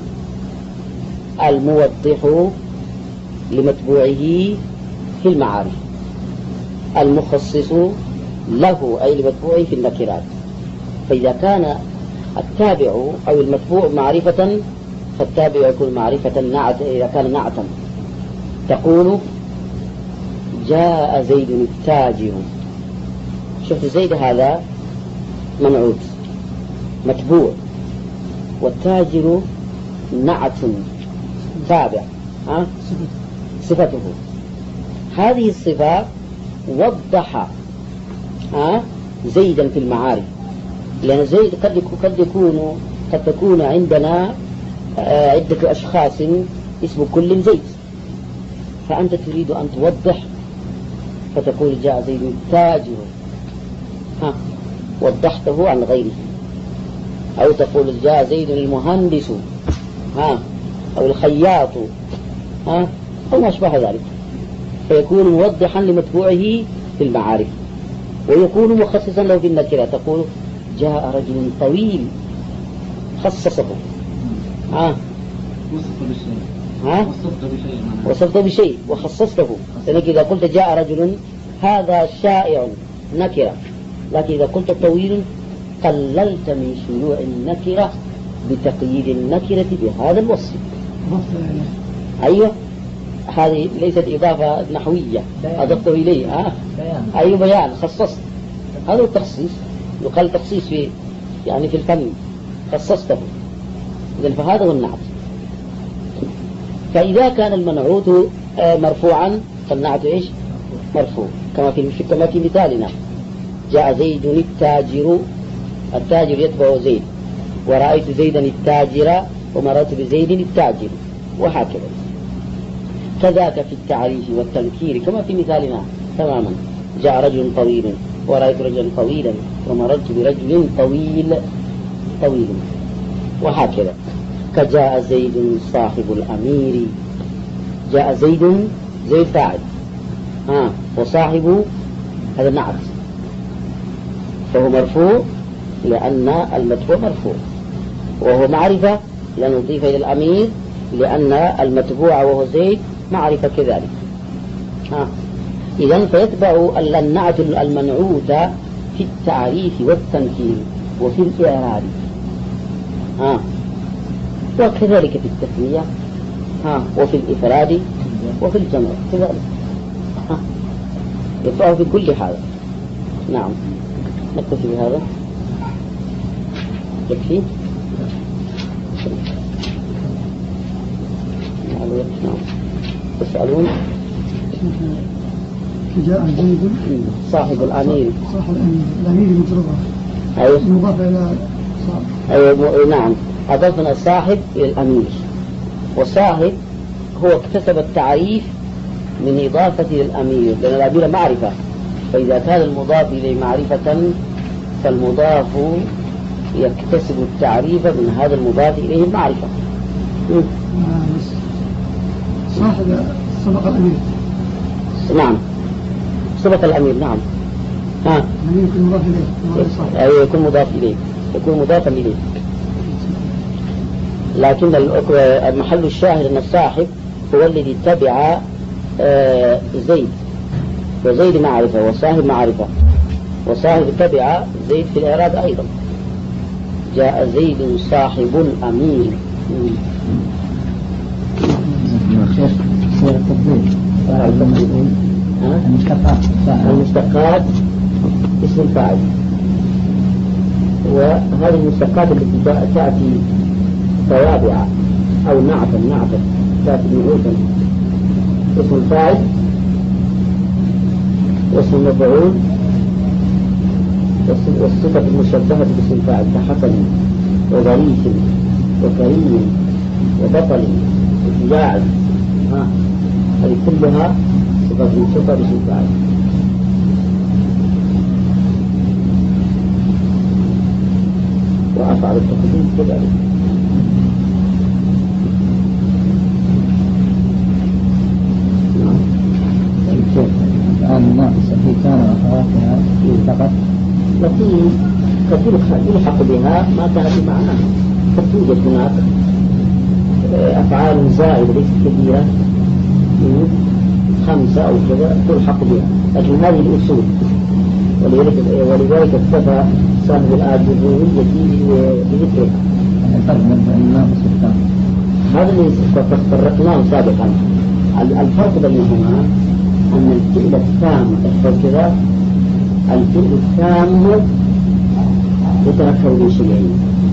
الموضح لمتبوعه في المعارف، المخصص له أي لمتبوعه في النكرات. فإذا كان التابع أو المتبوع معرفة، فالتابع يكون معرفة نعت. إذا كان نعتا تقول جاء زيد التاجر. شفت زيد هذا منعوت متبوع، والتاجر نعت تابع، ها؟ صفته. هذه الصفة وضح ها زيدا في المعارف، لأن زيد قد قد يكون قد تكون عندنا عدة أشخاص اسم كل زيد، فأنت تريد أن توضح فتقول جاء زيد التاجر، ها وضحته عن غيره. أو تقول جاء زيد المهندس، ها أو الخياط، ها أو ما أشبه ذلك، فيكون موضحا لمتبوعه في المعارف، ويكون مخصصا له في النكرة. تقول جاء رجل طويل، خصصه، ها وصفت بشيء، ها وصفت بشيء وصفته بشيء وخصصته. لأنك إذا قلت جاء رجل هذا شائع نكرة، لكن إذا قلت طويل قللت من شيوع النكرة بتقييد النكرة بهذا الوصف. أيوة، هذه ليست إضافة نحوية أضفته إليه، ها أي أيوة بيان، خصصت. هذا التخصيص، يقال تخصيص في يعني في الفن، خصصته. إذن فهذا هو النعت. فإذا كان المنعوت مرفوعا فالنعت إيش؟ مرفوع، كما في كما في مثالنا جاء زيد التاجر، التاجر يتبع زيد، ورأيت زيدا التاجر، ومررت بزيد التاجر، وهكذا. كذاك في التعريف والتنكير كما في مثالنا تماما، جاء رجل طويل، ورأيت رجلا طويلا، ومررت برجل طويل طويل، وهكذا. كجاء زيد صاحب الأمير، جاء زيد زيد فاعل، ها وصاحب هذا نعت، فهو مرفوع لأن المتبوع مرفوع، وهو معرفة لأن نضيف إلى الأمير لأن المتبوع وهو زيد معرفة كذلك. ها إذن فيتبع النعت المنعوت في التعريف والتنكير وفي الإعراب، ها وكذلك في التثنية، ها وفي الإفراد وفي الجمع كذلك، ها يتبع في كل حالة. نعم، نكتفي بهذا، يكفي. نعم، تسألون. جاء زيد صاحب الأمير، صاحب الأمير، الأمير مجربة، أيوه مضاف إلى صاحب. أيوه نعم، أضفنا الصاحب إلى الأمير، وصاحب هو اكتسب التعريف من إضافة للأمير، لأن الأمير معرفة، فإذا كان المضاف إليه معرفة فالمضاف يكتسب التعريف من هذا المضاف إليه المعرفة. صاحب سبق الأمير. نعم، سبق الأمير. نعم، ها يكون مضاف إليه. أيوه يكون مضاف إليه، يكون مضافا إليه. لكن محل الشاهد أن الصاحب هو الذي تبع زيد، وزيد معرفة وصاحب معرفة، وصاحب تبع زيد في الإعراب أيضا. جاء زيد صاحب الأمير. شيخ سير التفضيل المشتقات المشتقات اسم الفاعل، وهذه المشتقات التي تأتي توابع أو نعتا نعتا تأتي نعوتا، اسم الفاعل واسم المفعول والصفة المشبهة باسم الفاعل كحسن وظريف وكريم وبطل وشجاع، ها هذه كلها صفات مشبهة باسم الفاعل. وأفعل التقديم كذلك. الآن الناقصة في كان وأخواتها فقط، وفي كثير يلحق بها ما تأتي معناها، فتوجد هناك أفعال زائدة ليست كبيرة خمسة أو كذا تلحق بها، لكن هذه الأصول، ولذلك اكتفى صاحب الآجرية بذكرها. الفرق بين الناقص والتام هذا اللي فرقناه سابقا. الفرق بينهما أن الفعل التام احفظ كذا، الفعل التام يتركب من شيئين،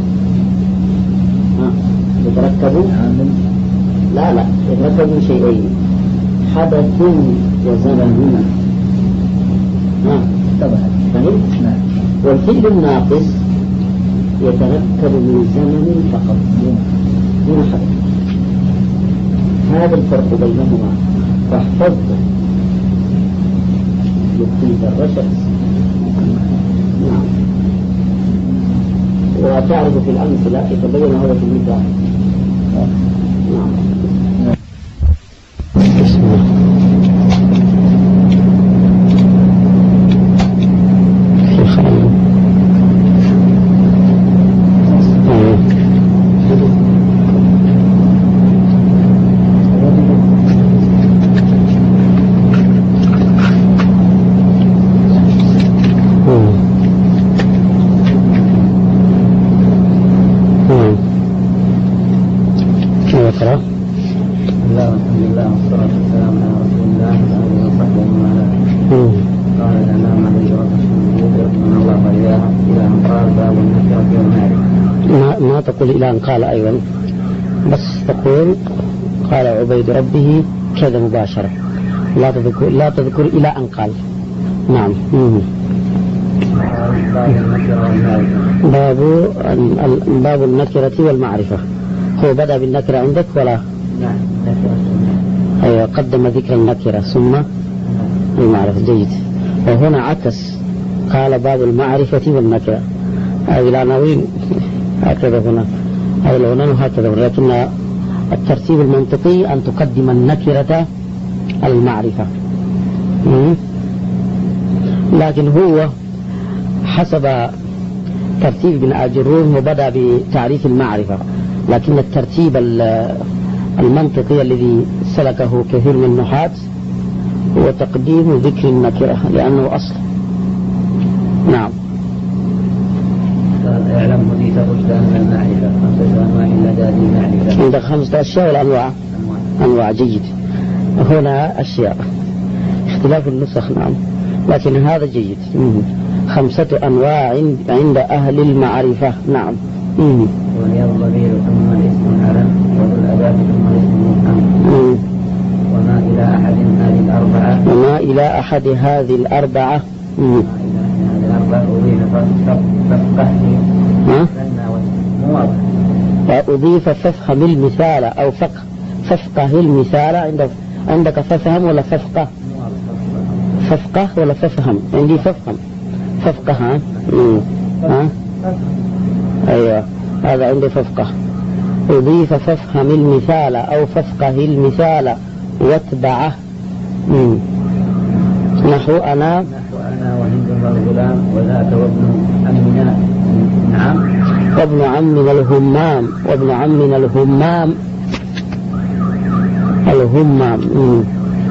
ها يتركب لا لا يتركب من شيئين، حدث وزمن، ها فهمت؟ والفعل الناقص يتركب من زمن فقط دون حدث. هذا الفرق بينهما فاحفظه يكفيك الرشد. نعم، وتعرف في الأمثلة يتبين هذا في المثال. نعم. بسم الله. في خير. بسم الله والحمد لله والصلاة والسلام على رسول الله وعلى آله وصحبه ومن والاه. قال الإمام عليه الصلاة من الله وإياه إلى أن قال باب النكرة والمعرفة. ما ما تقول إلى أن قال أيضا، بس تقول قال عبيد ربه كذا مباشرة، لا تذكر لا تذكر إلى أن قال. نعم. باب النكرة والمعرفة. باب باب النكرة والمعرفة. هو بدأ بالنكرة عندك ولا؟ نعم. أيوة، قدم ذكر النكرة ثم المعرفة. جيد. وهنا عكس، قال باب المعرفة والنكرة. هذه العناوين هكذا هنا، هذا العنوان هكذا، ولكن الترتيب المنطقي أن تقدم النكرة على المعرفة. لكن هو حسب ترتيب ابن آجروم وبدأ بتعريف المعرفة، لكن الترتيب المنطقي الذي سلكه كثير من النحاة هو تقديم ذكر النكرة لأنه أصل. نعم. اعلم هديت رشدا من المعرفة خمسة أنواع لدى ذي المعرفة. عندك خمسة أشياء والأنواع؟ أنواع. جيد. هنا أشياء اختلاف النسخ. نعم، لكن هذا جيد. خمسة أنواع عند أهل المعرفة. نعم. وهي الضمير ثم الاسم العلم وذو الأداة ثم الاسم المفهم. وما إلى أحد هذه الأربعة وما إلى أحد هذه الأربعة وما إلى هذه الأربعة أضيف ففهم المثال أو فقه ففقه المثال. عندك عندك ففهم ولا ففقه؟ ففقه ولا ففهم؟ عندي ففهم. ففقه. ها؟ ها؟ أيوة، هذا عندي ففقه. أضيف ففهم المثال أو ففقه المثال واتبعه. مم. نحو أنا نحو أنا وهند والغلام وذاك وابن عمنا. نعم. وابن عمنا الهمام. وابن عمنا الهمام الهمام. مم.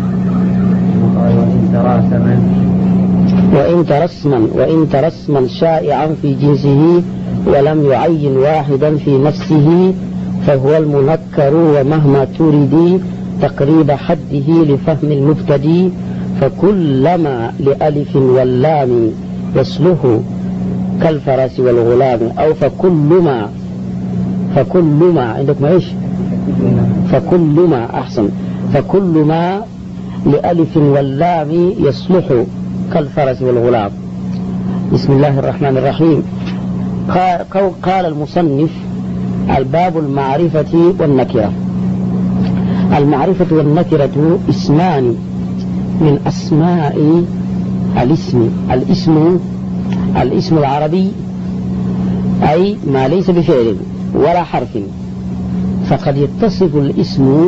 وإن تراسما وإن ترسما وإن ترسما شائعا في جنسه ولم يعين واحدا في نفسه فهو المنكر. ومهما تريد تقريب حده لفهم المبتدي فكلما لألف واللام يصله كالفرس والغلام. أو فكلما فكلما عندك ما إيش؟ فكلما أحسن. فكلما لألف واللام يصلح كالفرس والغلام. بسم الله الرحمن الرحيم. قال المصنف: الباب المعرفة والنكرة. المعرفة والنكرة اسمان من أسماء الاسم. الاسم الاسم العربي أي ما ليس بفعل ولا حرف، فقد يتصف الاسم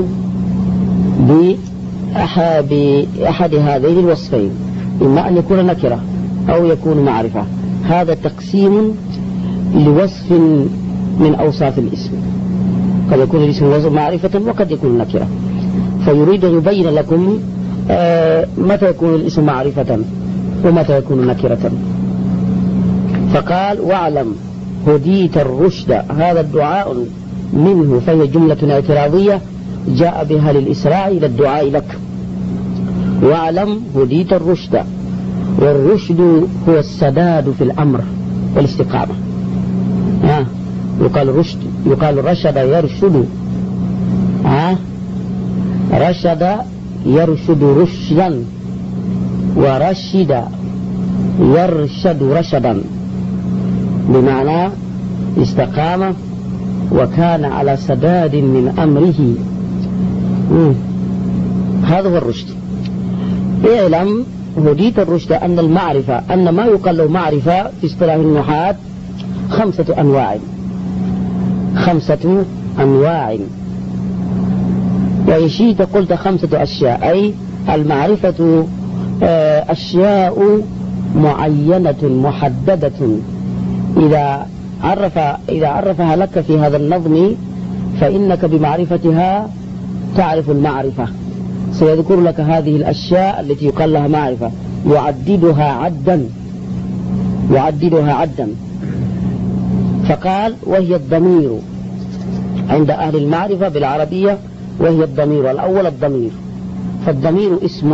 بأحد هذين الوصفين، إما أن يكون نكرة أو يكون معرفة. هذا تقسيم لوصف من أوصاف الاسم. قد يكون الاسم معرفة وقد يكون نكرة، فيريد أن يبين لكم آه متى يكون الاسم معرفة ومتى يكون نكرة. فقال: واعلم هديت الرشد. هذا الدعاء منه، فهي جملة اعتراضية جاء بها للإسراع إلى الدعاء لك. واعلم هديت الرشد. والرشد هو السداد في الأمر والاستقامة. آه. يقال رشد، يقال رشد يرشد. آه. رشد يرشد رشدا، ورشد يرشد رشدا، بمعنى استقام وكان على سداد من أمره. مم. هذا هو الرشد. اعلم هديت الرشد أن المعرفة، أن ما يقال له معرفة في اصطلاح النحاة خمسة أنواع. خمسة أنواع. وإن شئت قلت خمسة أشياء، أي المعرفة أشياء معينة محددة إذا عرف إذا عرفها لك في هذا النظم فإنك بمعرفتها تعرف المعرفة. سيذكر لك هذه الأشياء التي يقال لها معرفة، يعددها عدا يعددها عدا فقال: وهي الضمير عند أهل المعرفة بالعربية، وهي الضمير. الأول الضمير، فالضمير اسم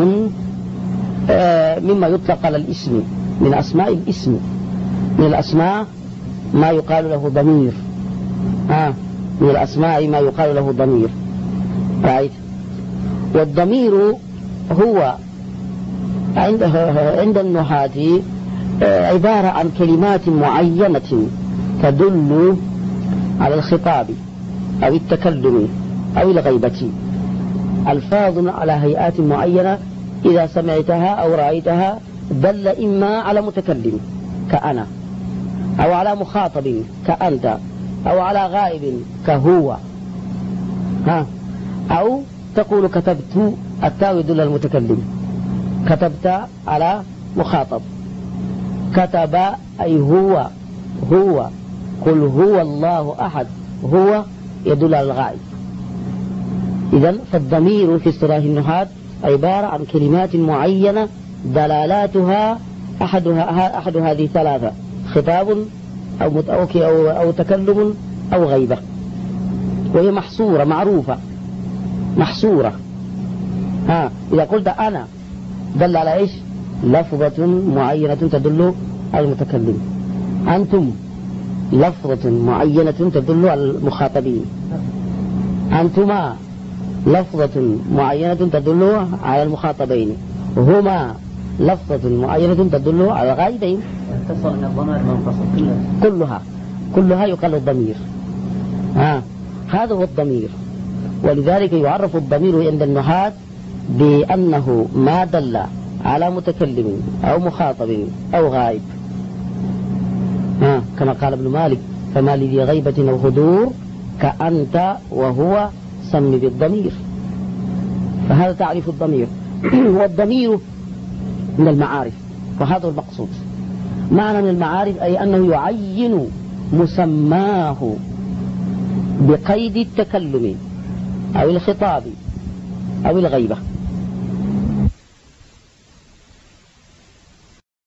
مما يطلق على الاسم من أسماء الاسم. من الأسماء ما يقال له ضمير. آه. من الأسماء ما يقال له ضمير. right. والضمير هو عند عند النحاة عبارة عن كلمات معينة تدل على الخطاب أو التكلم أو الغيبة، ألفاظ على هيئات معينة إذا سمعتها أو رأيتها دل إما على متكلم كأنا، أو على مخاطب كأنت، أو على غائب كهو. ها. أو تقول كتبت، التاء يدل على المتكلم، كتبت على مخاطب، كتب أي هو هو قل هو الله أحد، هو يدل على الغائب. إذن فالضمير في اصطلاح النحاة عبارة عن كلمات معينة دلالاتها أحدها أحد هذه الثلاثة: خطاب أو أو أو تكلم أو غيبة، وهي محصورة معروفة محصورة. ها إذا قلت أنا دل على إيش؟ لفظة معينة تدل على المتكلم. أنتم لفظة معينة تدل على المخاطبين. أنتما لفظة معينة تدل على المخاطبين. هما لفظة معينة تدل على الغائبين. اتصل من الضمائر منفصل كلها كلها كلها يقال الضمير. ها هذا هو الضمير. ولذلك يعرف الضمير عند النحاة بأنه ما دل على متكلم أو مخاطب أو غائب. ها كما قال ابن مالك: فما لذي غيبة أو حضور كأنت وهو سم بالضمير. فهذا تعريف الضمير. والضمير من المعارف، وهذا المقصود. معنى من المعارف أي أنه يعين مسماه بقيد التكلم أو الخطاب أو الغيبة.